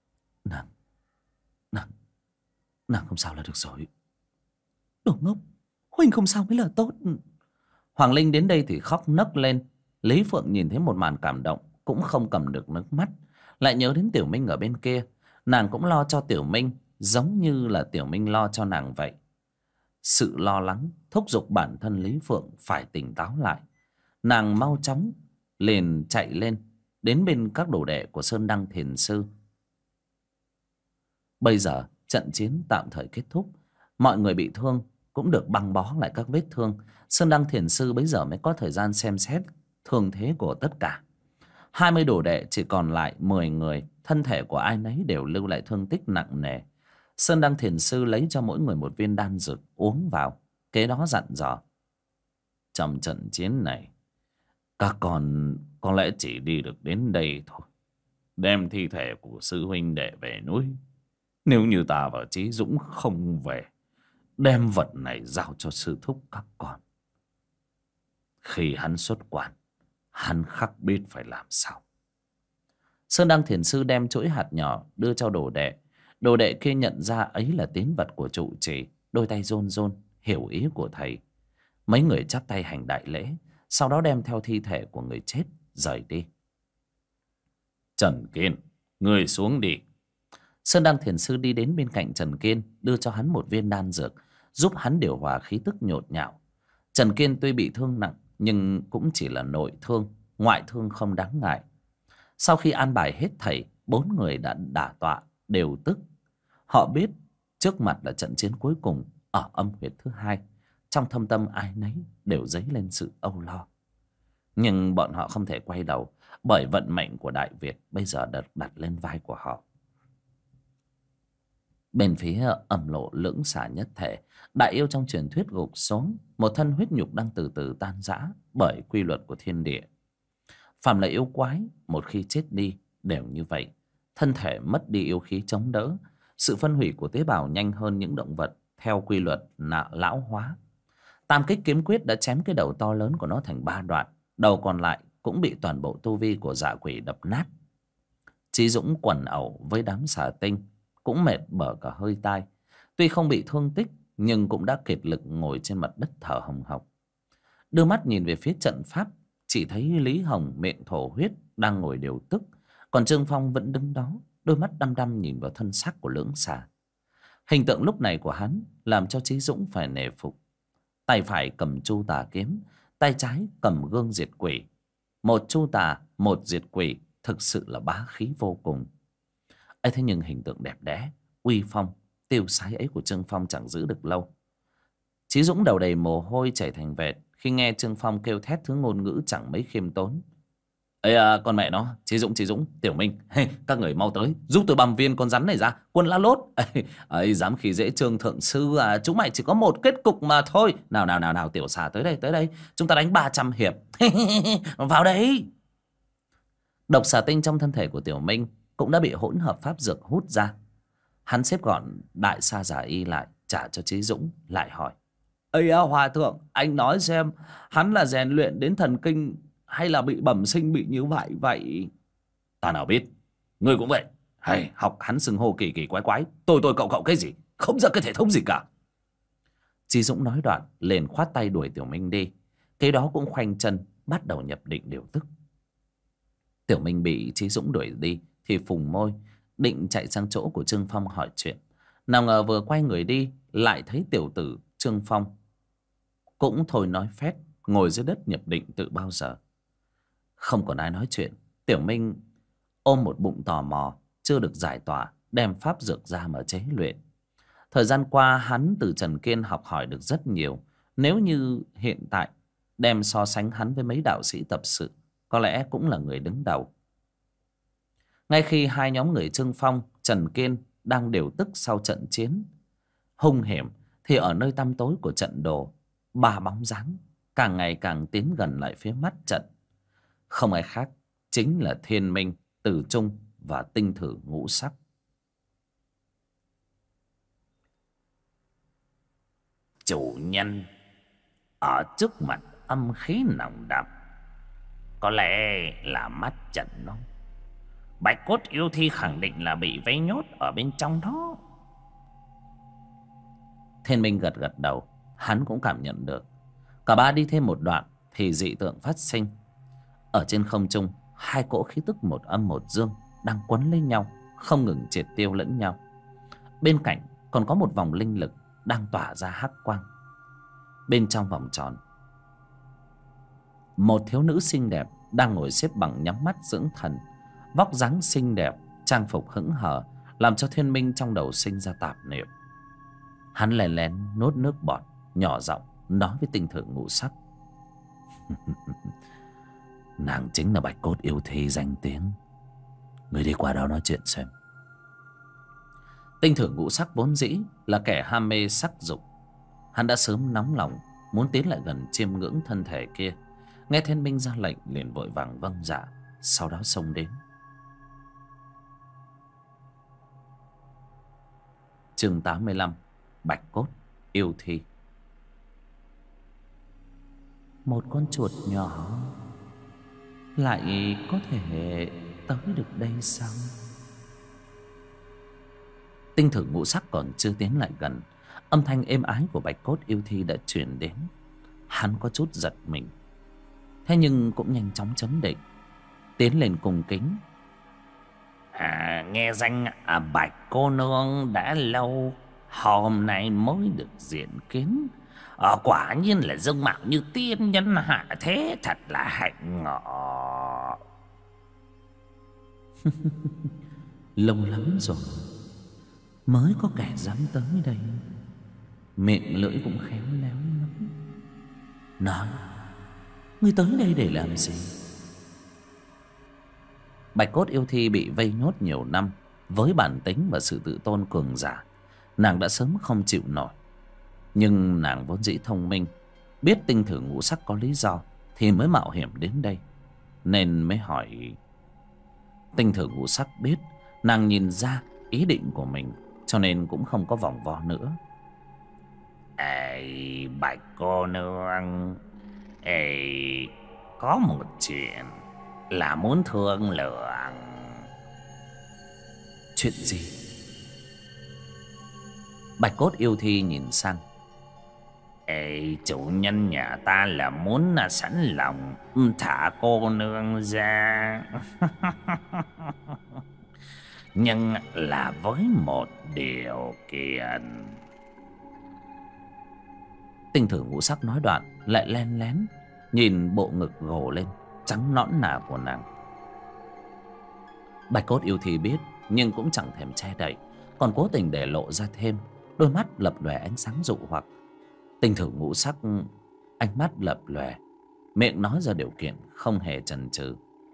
Nàng không sao là được rồi. Đồ ngốc, huynh không sao mới là tốt. Hoàng Linh đến đây thì khóc nấc lên. Lý Phượng nhìn thấy một màn cảm động, cũng không cầm được nước mắt. Lại nhớ đến Tiểu Minh ở bên kia, nàng cũng lo cho Tiểu Minh, giống như là Tiểu Minh lo cho nàng vậy. Sự lo lắng thúc giục bản thân Lý Phượng phải tỉnh táo lại. Nàng mau chóng liền chạy lên, đến bên các đồ đệ của Sơn Đăng Thiền Sư. Bây giờ trận chiến tạm thời kết thúc, mọi người bị thương cũng được băng bó lại các vết thương. Sơn Đăng Thiền Sư bấy giờ mới có thời gian xem xét thương thế của tất cả. 20 đồ đệ chỉ còn lại 10 người, thân thể của ai nấy đều lưu lại thương tích nặng nề. Sơn Đăng Thiền Sư lấy cho mỗi người một viên đan dược uống vào, kế đó dặn dò: trong trận chiến này, các con có lẽ chỉ đi được đến đây thôi. Đem thi thể của sư huynh đệ về núi. Nếu như ta và Chí Dũng không về, đem vật này giao cho sư thúc các con. Khi hắn xuất quan, hắn khắc biết phải làm sao. Sơn Đăng Thiền Sư đem chuỗi hạt nhỏ đưa cho đồ đệ. Đồ đệ kia nhận ra ấy là tín vật của trụ trì, đôi tay run run, hiểu ý của thầy. Mấy người chắp tay hành đại lễ, sau đó đem theo thi thể của người chết rời đi. Trần Kiên, ngươi xuống đi. Sơn Đăng Thiền Sư đi đến bên cạnh Trần Kiên, đưa cho hắn một viên đan dược, giúp hắn điều hòa khí tức nhột nhạo. Trần Kiên tuy bị thương nặng nhưng cũng chỉ là nội thương, ngoại thương không đáng ngại. Sau khi an bài hết thảy, 4 người đã đả tọa đều tức. Họ biết trước mặt là trận chiến cuối cùng ở âm huyệt thứ 2. Trong thâm tâm ai nấy đều dấy lên sự âu lo. Nhưng bọn họ không thể quay đầu, bởi vận mệnh của Đại Việt bây giờ được đặt lên vai của họ. Bên phía Âm Lộ Lưỡng Xà nhất thể, đại yêu trong truyền thuyết gục xuống, một thân huyết nhục đang từ từ tan rã bởi quy luật của thiên địa. Phàm là yêu quái, một khi chết đi đều như vậy, thân thể mất đi yêu khí chống đỡ, sự phân hủy của tế bào nhanh hơn những động vật theo quy luật lão hóa. Tam Kích Kiếm Quyết đã chém cái đầu to lớn của nó thành 3 đoạn, đầu còn lại cũng bị toàn bộ tu vi của Dạ Quỷ đập nát. Chí Dũng quần ẩu với đám xà tinh, cũng mệt bở cả hơi tai. Tuy không bị thương tích nhưng cũng đã kiệt lực ngồi trên mặt đất thở hồng hộc. Đưa mắt nhìn về phía trận pháp, chỉ thấy Lý Hồng miệng thổ huyết đang ngồi điều tức, còn Trương Phong vẫn đứng đó, đôi mắt đăm đăm nhìn vào thân xác của Lưỡng Xà. Hình tượng lúc này của hắn làm cho Chí Dũng phải nể phục. Tay phải cầm chu tà kiếm, tay trái cầm gương diệt quỷ. Một chu tà, một diệt quỷ, thực sự là bá khí vô cùng. ấy thế nhưng hình tượng đẹp đẽ, uy phong, tiêu sái ấy của Trương Phong chẳng giữ được lâu. Chí Dũng đầu đầy mồ hôi chảy thành vệt khi nghe Trương Phong kêu thét thứ ngôn ngữ chẳng mấy khiêm tốn. Ê à, con mẹ nó, Chí Dũng, Tiểu Minh, các người mau tới, giúp tôi băm viên con rắn này ra, quân La Lốt. Ấy, dám khi dễ Trương Thượng Sư à, chúng mày chỉ có một kết cục mà thôi. Nào, Tiểu Xà tới đây, chúng ta đánh 300 hiệp. Vào đấy. Độc xà tinh trong thân thể của Tiểu Minh cũng đã bị hỗn hợp pháp dược hút ra. Hắn xếp gọn đại sa giả y lại, trả cho Chí Dũng, lại hỏi. Ây à, Hòa Thượng, anh nói xem, hắn là rèn luyện đến thần kinh hay là bị bẩm sinh bị như vậy? Ta nào biết, ngươi cũng vậy. Hay học hắn xưng hô kỳ quái, tôi cậu cái gì, không ra cái thể thống gì cả. Chí Dũng nói đoạn liền khoát tay đuổi Tiểu Minh đi, cái đó cũng khoanh chân bắt đầu nhập định điều tức. Tiểu Minh bị Chí Dũng đuổi đi thì phùng môi định chạy sang chỗ của Trương Phong hỏi chuyện. Nào ngờ vừa quay người đi lại thấy tiểu tử Trương Phong cũng thôi nói phét, ngồi dưới đất nhập định tự bao giờ. Không còn ai nói chuyện, Tiểu Minh ôm một bụng tò mò chưa được giải tỏa, đem pháp dược ra mà chế luyện. Thời gian qua hắn từ Trần Kiên học hỏi được rất nhiều. Nếu như hiện tại đem so sánh hắn với mấy đạo sĩ tập sự, có lẽ cũng là người đứng đầu. Ngay khi hai nhóm người Trương Phong, Trần Kiên đang điều tức sau trận chiến hung hiểm, thì ở nơi tăm tối của trận đồ, 3 bóng dáng càng ngày càng tiến gần lại phía mắt trận. Không ai khác chính là Thiên Minh, Từ Trung và Tinh Thử Ngũ Sắc. Chủ nhân ở trước mặt âm khí nồng đậm, có lẽ là mắt trận đó. Bạch Cốt Yêu Thi khẳng định là bị vây nhốt ở bên trong đó. Thiên Minh gật đầu, hắn cũng cảm nhận được. Cả ba đi thêm một đoạn thì dị tượng phát sinh. Ở trên không trung, 2 cỗ khí tức một âm một dương đang quấn lấy nhau, không ngừng triệt tiêu lẫn nhau. Bên cạnh còn có một vòng linh lực đang tỏa ra hắc quang. Bên trong vòng tròn, một thiếu nữ xinh đẹp đang ngồi xếp bằng nhắm mắt dưỡng thần. Vóc dáng xinh đẹp, trang phục hững hờ, làm cho Thiên Minh trong đầu sinh ra tạp niệm. Hắn lén lén nuốt nước bọt, nhỏ giọng nói với Tinh Thử Ngũ Sắc. Nàng chính là Bạch Cốt Yêu Thi danh tiếng, người đi qua đó nói chuyện xem. Tinh Thử Ngũ Sắc vốn dĩ là kẻ ham mê sắc dục, hắn đã sớm nóng lòng muốn tiến lại gần chiêm ngưỡng thân thể kia. Nghe Thiên Minh ra lệnh liền vội vàng vâng dạ, sau đó xông đến. Chương 85: Bạch Cốt Yêu Thi. Một con chuột nhỏ lại có thể tới được đây sao? Tinh Thử Ngũ Sắc còn chưa tiến lại gần, âm thanh êm ái của Bạch Cốt Yêu Thi đã truyền đến. Hắn có chút giật mình, thế nhưng cũng nhanh chóng chấn định. tiến lên cung kính. Nghe danh Bạch cô nương đã lâu, hôm nay mới được diện kiến. Quả nhiên là dung mạo như tiên nhân hạ thế, thật là hạnh ngộ. Lâu lắm rồi mới có kẻ dám tới đây, miệng lưỡi cũng khéo léo lắm. Nói, ngươi tới đây để làm gì? Bạch Cốt Yêu Thi bị vây nhốt nhiều năm, với bản tính và sự tự tôn cường giả, nàng đã sớm không chịu nổi. Nhưng nàng vốn dĩ thông minh, biết Tinh Thử Ngũ Sắc có lý do thì mới mạo hiểm đến đây, nên mới hỏi. Tinh Thử Ngũ Sắc biết nàng nhìn ra ý định của mình, cho nên cũng không có vòng vo nữa. Bạch cô nương, có một chuyện là muốn thương lượng. Chuyện gì? Bạch Cốt Yêu Thi nhìn sang. Chủ nhân nhà ta là muốn sẵn lòng thả cô nương ra. Nhưng là với một điều kiện. Tinh Thử Ngũ Sắc nói đoạn lại len lén nhìn bộ ngực gồ lên trắng nõn nà của nàng. Bạch Cốt Yêu Thi biết, nhưng cũng chẳng thèm che đậy, còn cố tình để lộ ra thêm đôi mắt lập lòe ánh sáng dụ hoặc. Tinh Thử Ngũ Sắc ánh mắt lập lòe, miệng nói ra điều kiện không hề chần chừ.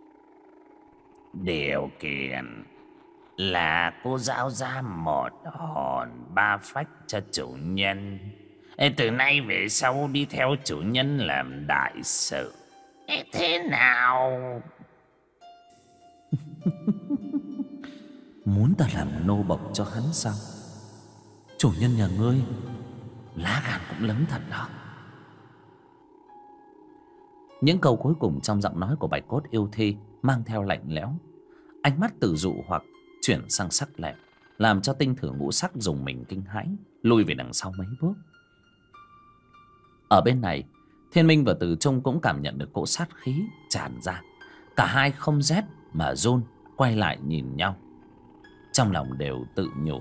Điều kiện là cô giao ra một hồn 3 phách cho chủ nhân. Từ nay về sau đi theo chủ nhân làm đại sự. Thế nào? Muốn ta làm nô bộc cho hắn sao? Chủ nhân nhà ngươi lá gan cũng lớn thật đó. Những câu cuối cùng trong giọng nói của Bạch Cốt Yêu Thi mang theo lạnh lẽo, ánh mắt từ dụ hoặc chuyển sang sắc lẹm, làm cho Tinh Thử Ngũ Sắc dùng mình kinh hãi, lùi về đằng sau mấy bước. Ở bên này, Thiên Minh và Từ Trung cũng cảm nhận được cỗ sát khí tràn ra. Cả hai không rét mà run, quay lại nhìn nhau, trong lòng đều tự nhủ.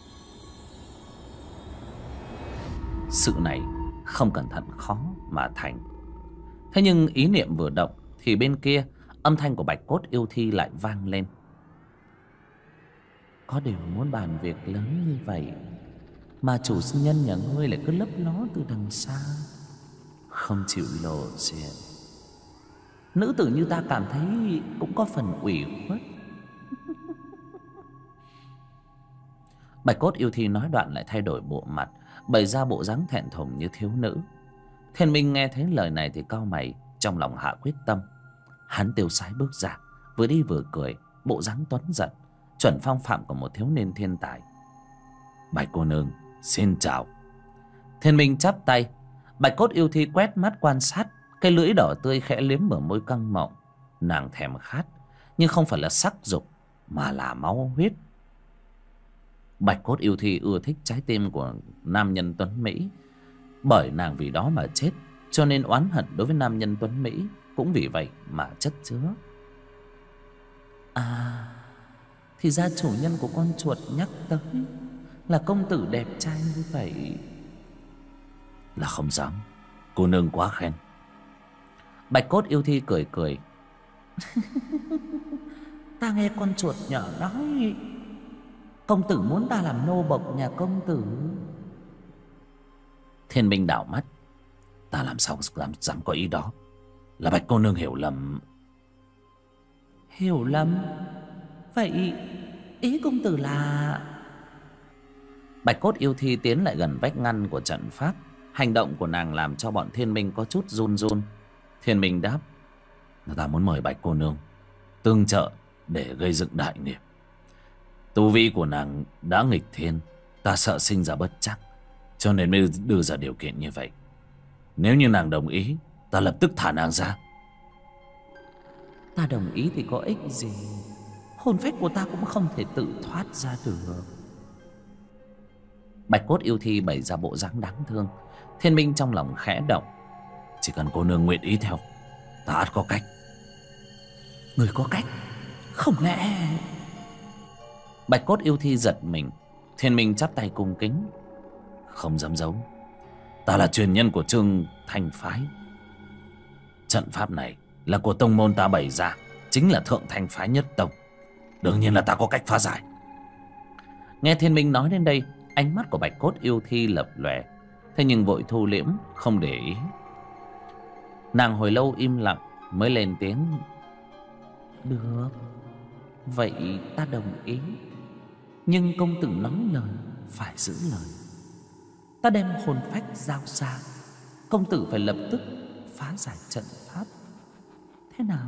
Sự này không cẩn thận khó mà thành. Thế nhưng ý niệm vừa động thì bên kia âm thanh của Bạch Cốt Yêu Thi lại vang lên. Có điều muốn bàn việc lớn như vậy mà chủ nhân nhà ngươi lại cứ lấp ló từ đằng xa, không chịu lộ diện. Nữ tử như ta cảm thấy cũng có phần ủy khuất. Bạch Cốt Yêu Thi nói đoạn lại thay đổi bộ mặt, bày ra bộ dáng thẹn thùng như thiếu nữ. Thiên Minh nghe thấy lời này thì cau mày, trong lòng hạ quyết tâm. Hắn tiêu sái bước ra, vừa đi vừa cười, bộ dáng tuấn giật, chuẩn phong phạm của một thiếu niên thiên tài. Bạch cô nương, xin chào. Thiên Minh chắp tay. Bạch Cốt Yêu Thi quét mắt quan sát, cái lưỡi đỏ tươi khẽ liếm bờ môi căng mọng. Nàng thèm khát, nhưng không phải là sắc dục, mà là máu huyết. Bạch Cốt Yêu Thi ưa thích trái tim của nam nhân tuấn Mỹ, bởi nàng vì đó mà chết, cho nên oán hận đối với nam nhân tuấn Mỹ cũng vì vậy mà chất chứa. À, thì ra chủ nhân của con chuột nhắc tới là công tử đẹp trai như vậy. Là không dám, cô nương quá khen. Bạch Cốt Yêu Thi cười cười. Ta nghe con chuột nhỏ nói công tử muốn ta làm nô bộc nhà công tử. Thiên Minh đảo mắt. Ta làm sao dám có ý đó. Là Bạch cô nương hiểu lầm. Hiểu lầm? Vậy ý công tử là... Bạch Cốt Yêu Thi tiến lại gần vách ngăn của trận pháp. Hành động của nàng làm cho bọn Thiên Minh có chút run run. Thiên Minh đáp. Ta muốn mời Bạch cô nương tương trợ để gây dựng đại nghiệp. Tu vi của nàng đã nghịch thiên, ta sợ sinh ra bất chắc, cho nên mới đưa ra điều kiện như vậy. Nếu như nàng đồng ý, ta lập tức thả nàng ra. Ta đồng ý thì có ích gì? Hồn phách của ta cũng không thể tự thoát ra được. Bạch Cốt Yêu Thi bày ra bộ dáng đáng thương. Thiên Minh trong lòng khẽ động. Chỉ cần cô nương nguyện ý theo, ta ắt có cách. Người có cách. Không lẽ... Bạch cốt yêu thi giật mình. Thiên Minh chắp tay cung kính. Không dám giấu, ta là truyền nhân của Trương Thành phái. Trận pháp này là của tông môn ta bày ra, chính là Thượng Thành phái nhất tông. Đương nhiên là ta có cách phá giải. Nghe Thiên Minh nói đến đây, ánh mắt của Bạch cốt yêu thi lập lòe, thế nhưng vội thu liễm, không để ý. Nàng hồi lâu im lặng mới lên tiếng. Được, vậy ta đồng ý. Nhưng công tử nói lời phải giữ lời. Ta đem hồn phách giao xa, công tử phải lập tức phá giải trận pháp. Thế nào?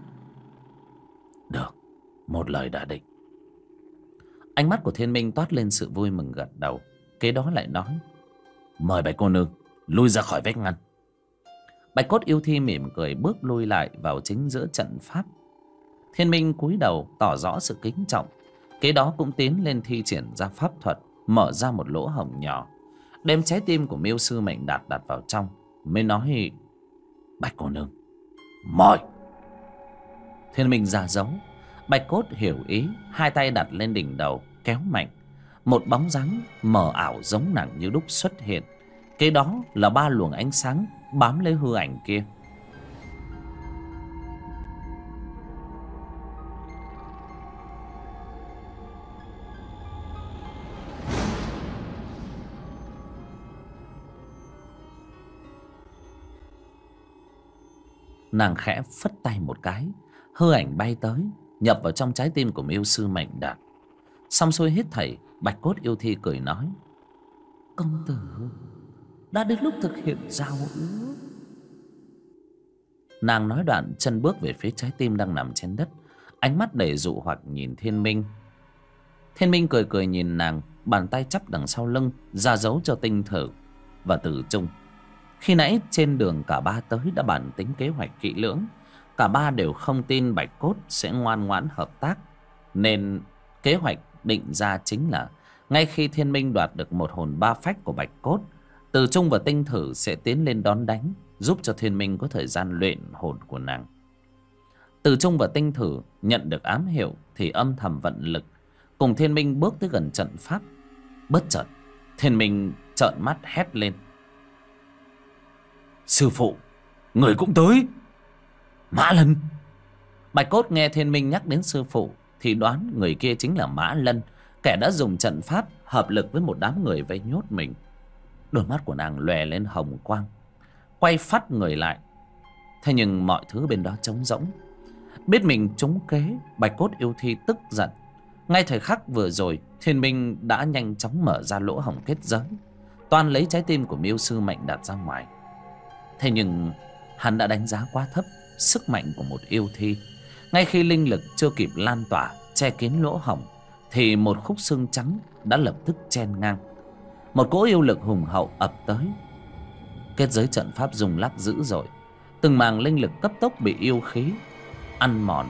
Được, một lời đã định. Ánh mắt của Thiên Minh toát lên sự vui mừng, gật đầu. Kế đó lại nói. Mời Bạch cô nương lui ra khỏi vách ngăn. Bạch cốt yêu thi mỉm cười bước lui lại vào chính giữa trận pháp. Thiên Minh cúi đầu tỏ rõ sự kính trọng. Kế đó cũng tiến lên thi triển ra pháp thuật, mở ra một lỗ hổng nhỏ, đem trái tim của Miêu Sư Mệnh Đạt đặt vào trong, mới nói. Bạch cô nương mời. Thiên Minh ra dấu. Bạch cốt hiểu ý, hai tay đặt lên đỉnh đầu kéo mạnh. Một bóng dáng mờ ảo giống nàng như đúc xuất hiện. Kế đó là 3 luồng ánh sáng bám lấy hư ảnh kia. Nàng khẽ phất tay một cái, hư ảnh bay tới, nhập vào trong trái tim của Miêu Sư Mệnh Đạt. Xong xuôi hết thảy, Bạch cốt yêu thi cười nói. Công tử, đã đến lúc thực hiện giao ước. Nàng nói đoạn chân bước về phía trái tim đang nằm trên đất, ánh mắt đầy dụ hoặc nhìn Thiên Minh. Thiên Minh cười cười nhìn nàng, bàn tay chắp đằng sau lưng, ra dấu cho Tinh Thử và Tử Trung. Khi nãy trên đường cả ba tới đã bàn tính kế hoạch kỹ lưỡng. Cả ba đều không tin Bạch cốt sẽ ngoan ngoãn hợp tác, nên kế hoạch định ra chính là ngay khi Thiên Minh đoạt được một hồn 3 phách của Bạch cốt, Tử Trung và Tinh Thử sẽ tiến lên đón đánh, giúp cho Thiên Minh có thời gian luyện hồn của nàng. Tử Trung và Tinh Thử nhận được ám hiệu thì âm thầm vận lực, cùng Thiên Minh bước tới gần trận pháp. Bất chợt Thiên Minh trợn mắt hét lên. Sư phụ, người cũng tới. Mã Lân. Bạch cốt nghe Thiên Minh nhắc đến sư phụ thì đoán người kia chính là Mã Lân, kẻ đã dùng trận pháp hợp lực với một đám người vây nhốt mình. Đôi mắt của nàng lòe lên hồng quang, quay phắt người lại. Thế nhưng mọi thứ bên đó trống rỗng. Biết mình trúng kế, Bạch cốt yêu thi tức giận. Ngay thời khắc vừa rồi, Thiên Minh đã nhanh chóng mở ra lỗ hổng kết giới, toan lấy trái tim của Miêu Sư Mệnh Đạt ra ngoài. Thế nhưng hắn đã đánh giá quá thấp sức mạnh của một yêu thi. Ngay khi linh lực chưa kịp lan tỏa che kín lỗ hổng thì một khúc xương trắng đã lập tức chen ngang. Một cỗ yêu lực hùng hậu ập tới. Kết giới trận pháp rung lắc dữ dội, từng màng linh lực cấp tốc bị yêu khí ăn mòn.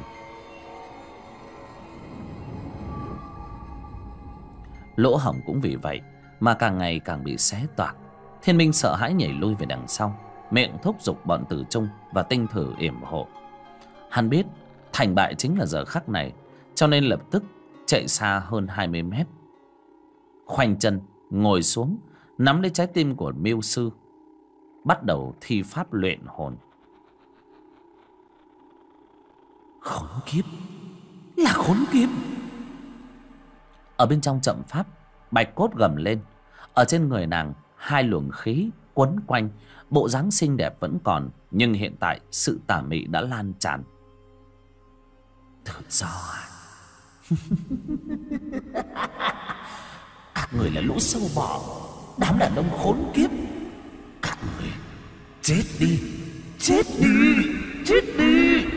Lỗ hổng cũng vì vậy mà càng ngày càng bị xé toạc. Thiên Minh sợ hãi nhảy lui về đằng sau, miệng thúc giục bọn Tử Trung và Tinh Thử yểm hộ. Hắn biết thành bại chính là giờ khắc này, cho nên lập tức chạy xa hơn 20 mét, khoanh chân ngồi xuống, nắm lấy trái tim của Miêu Sư, bắt đầu thi pháp luyện hồn. Khốn kiếp, là khốn kiếp. Ở bên trong trận pháp, Bạch cốt gầm lên. Ở trên người nàng 2 luồng khí quấn quanh. Bộ dáng xinh đẹp vẫn còn, nhưng hiện tại sự tà mị đã lan tràn. Tự do à? Các người là lũ sâu bọ, đám đàn ông khốn kiếp. Các người chết đi, chết đi, chết đi.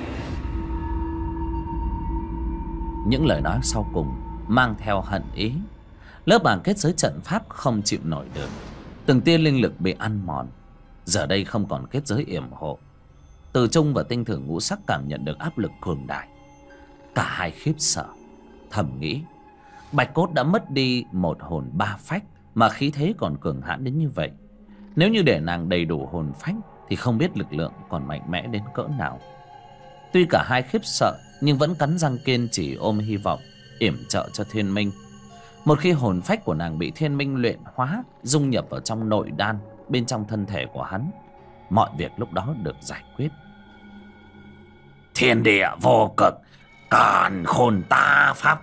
Những lời nói sau cùng mang theo hận ý. Lớp màng kết giới trận pháp không chịu nổi được, từng tia linh lực bị ăn mòn. Giờ đây không còn kết giới yểm hộ. Tử Trung và Tinh Thử ngũ sắc cảm nhận được áp lực cường đại. Cả hai khiếp sợ, thầm nghĩ Bạch cốt đã mất đi một hồn 3 phách mà khí thế còn cường hãn đến như vậy. Nếu như để nàng đầy đủ hồn phách thì không biết lực lượng còn mạnh mẽ đến cỡ nào. Tuy cả hai khiếp sợ nhưng vẫn cắn răng kiên trì ôm hy vọng yểm trợ cho Thiên Minh. Một khi hồn phách của nàng bị Thiên Minh luyện hóa, dung nhập vào trong nội đan bên trong thân thể của hắn, mọi việc lúc đó được giải quyết. Thiên địa vô cực, càn khôn tá pháp.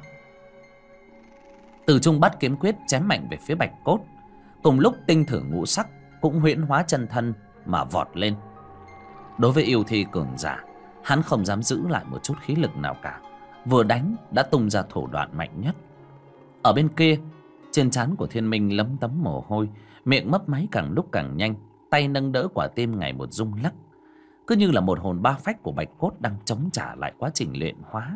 Từ Trung bắt kiếm quyết chém mạnh về phía Bạch Cốt. Cùng lúc tinh thử ngũ sắc cũng huyễn hóa chân thân mà vọt lên. Đối với yêu thi cường giả, hắn không dám giữ lại một chút khí lực nào cả, vừa đánh đã tung ra thủ đoạn mạnh nhất. Ở bên kia, trên trán của Thiên Minh lấm tấm mồ hôi, miệng mấp máy càng lúc càng nhanh, tay nâng đỡ quả tim ngày một rung lắc, cứ như là một hồn ba phách của Bạch Cốt đang chống trả lại quá trình luyện hóa.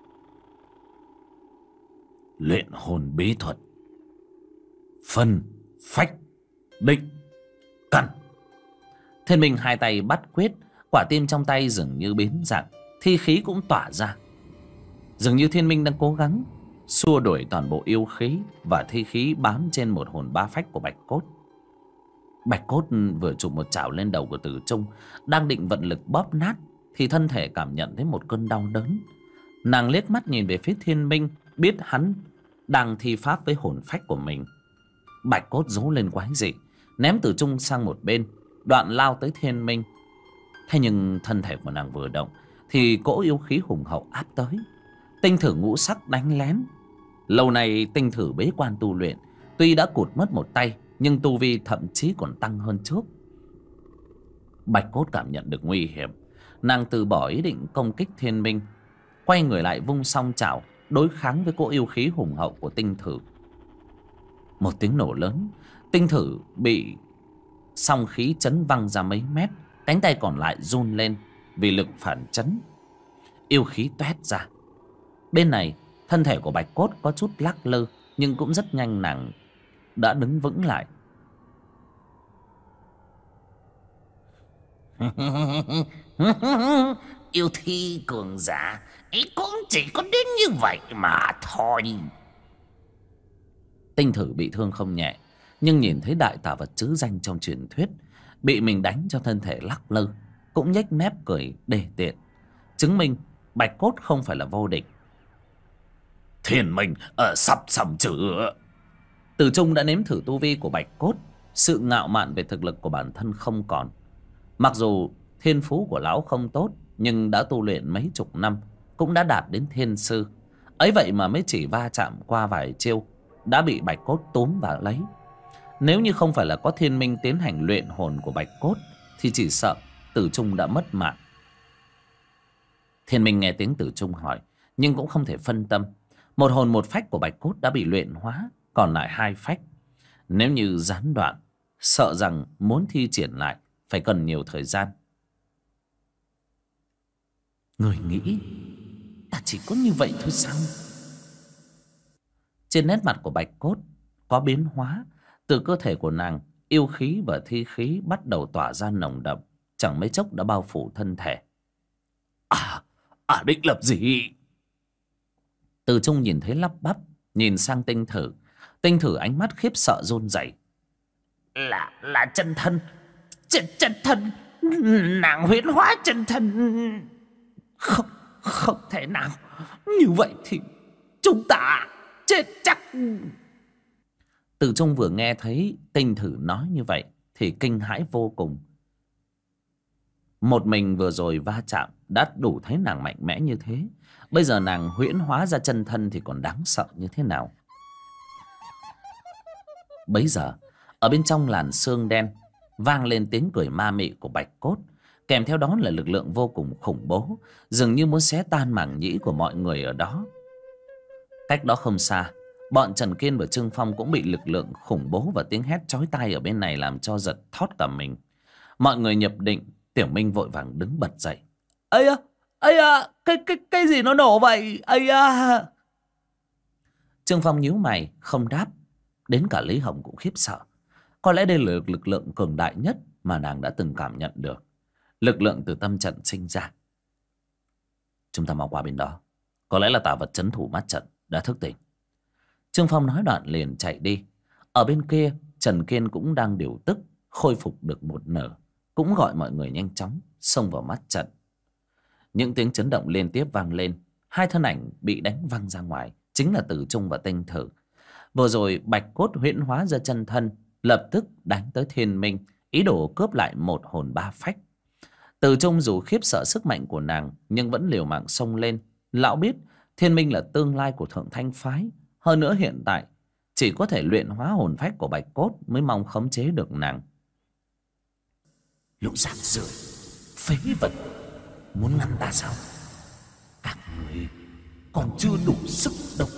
Luyện hồn bí thuật, phân phách định căn. Thiên Minh hai tay bắt quyết, quả tim trong tay dường như biến dạng, thi khí cũng tỏa ra. Dường như Thiên Minh đang cố gắng xua đuổi toàn bộ yêu khí và thi khí bám trên một hồn ba phách của Bạch Cốt. Bạch Cốt vừa chụp một chảo lên đầu của Tử Trung, đang định vận lực bóp nát thì thân thể cảm nhận thấy một cơn đau đớn. Nàng liếc mắt nhìn về phía Thiên Minh, biết hắn đang thi pháp với hồn phách của mình. Bạch Cốt rú lên quái dị, ném Tử Trung sang một bên, đoạn lao tới Thiên Minh. Thế nhưng thân thể của nàng vừa động thì cỗ yêu khí hùng hậu áp tới. Tinh thử ngũ sắc đánh lén. Lâu nay tinh thử bế quan tu luyện, tuy đã cụt mất một tay nhưng tu vi thậm chí còn tăng hơn trước. Bạch Cốt cảm nhận được nguy hiểm, nàng từ bỏ ý định công kích Thiên Minh, quay người lại vung song chảo đối kháng với cỗ yêu khí hùng hậu của tinh thử. Một tiếng nổ lớn, tinh thử bị song khí chấn văng ra mấy mét, cánh tay còn lại run lên vì lực phản chấn. Yêu khí toét ra. Bên này, thân thể của Bạch Cốt có chút lắc lư, nhưng cũng rất nhanh nàng đã đứng vững lại. Yêu thi cường giả ấy cũng chỉ có đến như vậy mà thôi. Tinh thử bị thương không nhẹ, nhưng nhìn thấy đại tà vật trứ danh trong truyền thuyết bị mình đánh cho thân thể lắc lư, cũng nhếch mép cười đề tiện, chứng minh Bạch Cốt không phải là vô địch. Thiên Minh sắp sầm chữa. Tử Trung đã nếm thử tu vi của Bạch Cốt, sự ngạo mạn về thực lực của bản thân không còn. Mặc dù thiên phú của lão không tốt, nhưng đã tu luyện mấy chục năm, cũng đã đạt đến thiên sư. Ấy vậy mà mới chỉ va chạm qua vài chiêu đã bị Bạch Cốt túm và lấy. Nếu như không phải là có Thiên Minh tiến hành luyện hồn của Bạch Cốt thì chỉ sợ Tử Trung đã mất mạng. Thiên Minh nghe tiếng Tử Trung hỏi, nhưng cũng không thể phân tâm. Một hồn một phách của Bạch Cốt đã bị luyện hóa, còn lại hai phách. Nếu như gián đoạn, sợ rằng muốn thi triển lại phải cần nhiều thời gian. Người nghĩ ta chỉ có như vậy thôi sao? Trên nét mặt của Bạch Cốt có biến hóa. Từ cơ thể của nàng, yêu khí và thi khí bắt đầu tỏa ra nồng đậm, chẳng mấy chốc đã bao phủ thân thể. Định lập gì? Từ Trung nhìn thấy lắp bắp, nhìn sang tinh thử. Tinh thử ánh mắt khiếp sợ run rẩy. Là chân thân. Chân thân. Nàng huyễn hóa chân thân. Không thể nào. Như vậy thì chúng ta chết chắc. Từ Trung vừa nghe thấy tinh thử nói như vậy thì kinh hãi vô cùng. Một mình vừa rồi va chạm đã đủ thấy nàng mạnh mẽ như thế, bây giờ nàng huyễn hóa ra chân thân thì còn đáng sợ như thế nào. Bấy giờ ở bên trong làn xương đen vang lên tiếng cười ma mị của Bạch Cốt, kèm theo đó là lực lượng vô cùng khủng bố, dường như muốn xé tan màng nhĩ của mọi người ở đó. Cách đó không xa, bọn Trần Kiên và Trương Phong cũng bị lực lượng khủng bố và tiếng hét chói tai ở bên này làm cho giật thót cả mình. Mọi người nhập định. Tiểu Minh vội vàng đứng bật dậy. Ây à, cái gì nó nổ vậy? Ây à. Trương Phong nhíu mày không đáp. Đến cả Lý Hồng cũng khiếp sợ. Có lẽ đây là lực lượng cường đại nhất mà nàng đã từng cảm nhận được. Lực lượng từ tâm trận sinh ra. Chúng ta mau qua bên đó. Có lẽ là tà vật trấn thủ mắt trận đã thức tỉnh. Trương Phong nói đoạn liền chạy đi. Ở bên kia Trần Kiên cũng đang điều tức, khôi phục được một nửa, cũng gọi mọi người nhanh chóng xông vào mắt trận. Những tiếng chấn động liên tiếp vang lên. Hai thân ảnh bị đánh văng ra ngoài chính là Từ Trung và Tinh Thử. Vừa rồi Bạch Cốt huyễn hóa ra chân thân, lập tức đánh tới Thiên Minh, ý đồ cướp lại một hồn ba phách. Từ Trung dù khiếp sợ sức mạnh của nàng nhưng vẫn liều mạng xông lên. Lão biết Thiên Minh là tương lai của Thượng Thanh phái, hơn nữa hiện tại chỉ có thể luyện hóa hồn phách của Bạch Cốt mới mong khống chế được nàng. Lũ rác rưởi, phế vật, muốn ngăn ta sao? Các người còn chưa đủ sức đâu.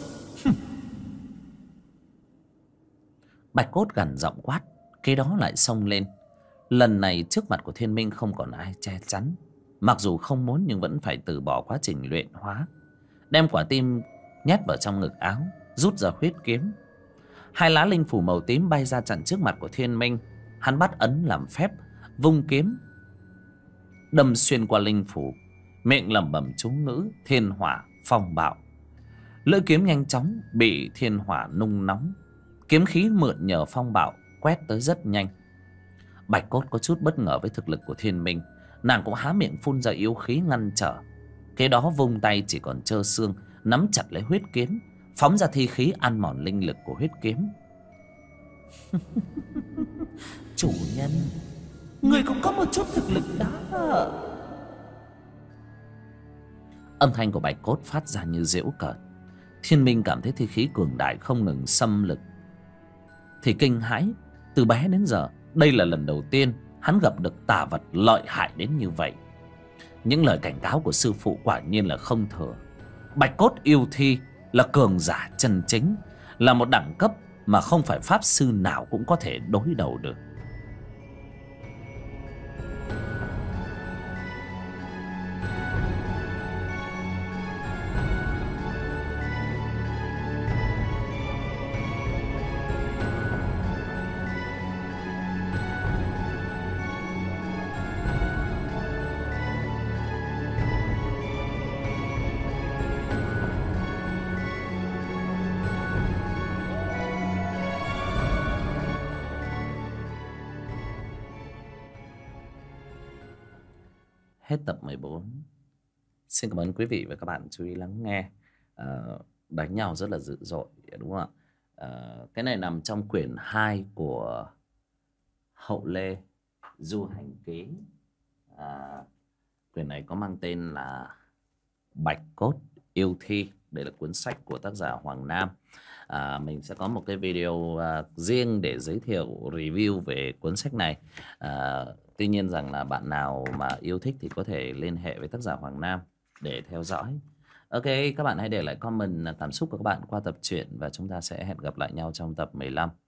Bạch Cốt gằn giọng quát, kế đó lại xông lên. Lần này trước mặt của Thiên Minh không còn ai che chắn. Mặc dù không muốn nhưng vẫn phải từ bỏ quá trình luyện hóa, đem quả tim nhét vào trong ngực áo, rút ra huyết kiếm. Hai lá linh phủ màu tím bay ra chặn trước mặt của Thiên Minh. Hắn bắt ấn làm phép, vung kiếm đâm xuyên qua linh phủ, miệng lẩm bẩm chú ngữ thiên hỏa phong bạo. Lưỡi kiếm nhanh chóng bị thiên hỏa nung nóng, kiếm khí mượn nhờ phong bạo quét tới rất nhanh. Bạch Cốt có chút bất ngờ với thực lực của Thiên Minh, nàng cũng há miệng phun ra yêu khí ngăn trở. Kế đó vung tay chỉ còn trơ xương, nắm chặt lấy huyết kiếm, phóng ra thi khí ăn mòn linh lực của huyết kiếm. Chủ nhân, người cũng có một chút thực lực đó. Âm thanh của Bạch Cốt phát ra như giễu cợt. Thiên Minh cảm thấy thi khí cường đại không ngừng xâm lực thì kinh hãi. Từ bé đến giờ đây là lần đầu tiên hắn gặp được tà vật lợi hại đến như vậy. Những lời cảnh cáo của sư phụ quả nhiên là không thừa. Bạch Cốt yêu thi là cường giả chân chính, là một đẳng cấp mà không phải pháp sư nào cũng có thể đối đầu được. Hết tập 14. Xin cảm ơn quý vị và các bạn chú ý lắng nghe. Đánh nhau rất là dữ dội, đúng không ạ? Cái này nằm trong quyển 2 của Hậu Lê Du Hành Ký. Quyển này có mang tên là Bạch Cốt Yêu Thi. Đây là cuốn sách của tác giả Hoàng Nam. Mình sẽ có một cái video riêng để giới thiệu review về cuốn sách này. Tuy nhiên rằng là bạn nào mà yêu thích thì có thể liên hệ với tác giả Hoàng Nam để theo dõi. Ok, các bạn hãy để lại comment cảm xúc của các bạn qua tập truyện và chúng ta sẽ hẹn gặp lại nhau trong tập 15.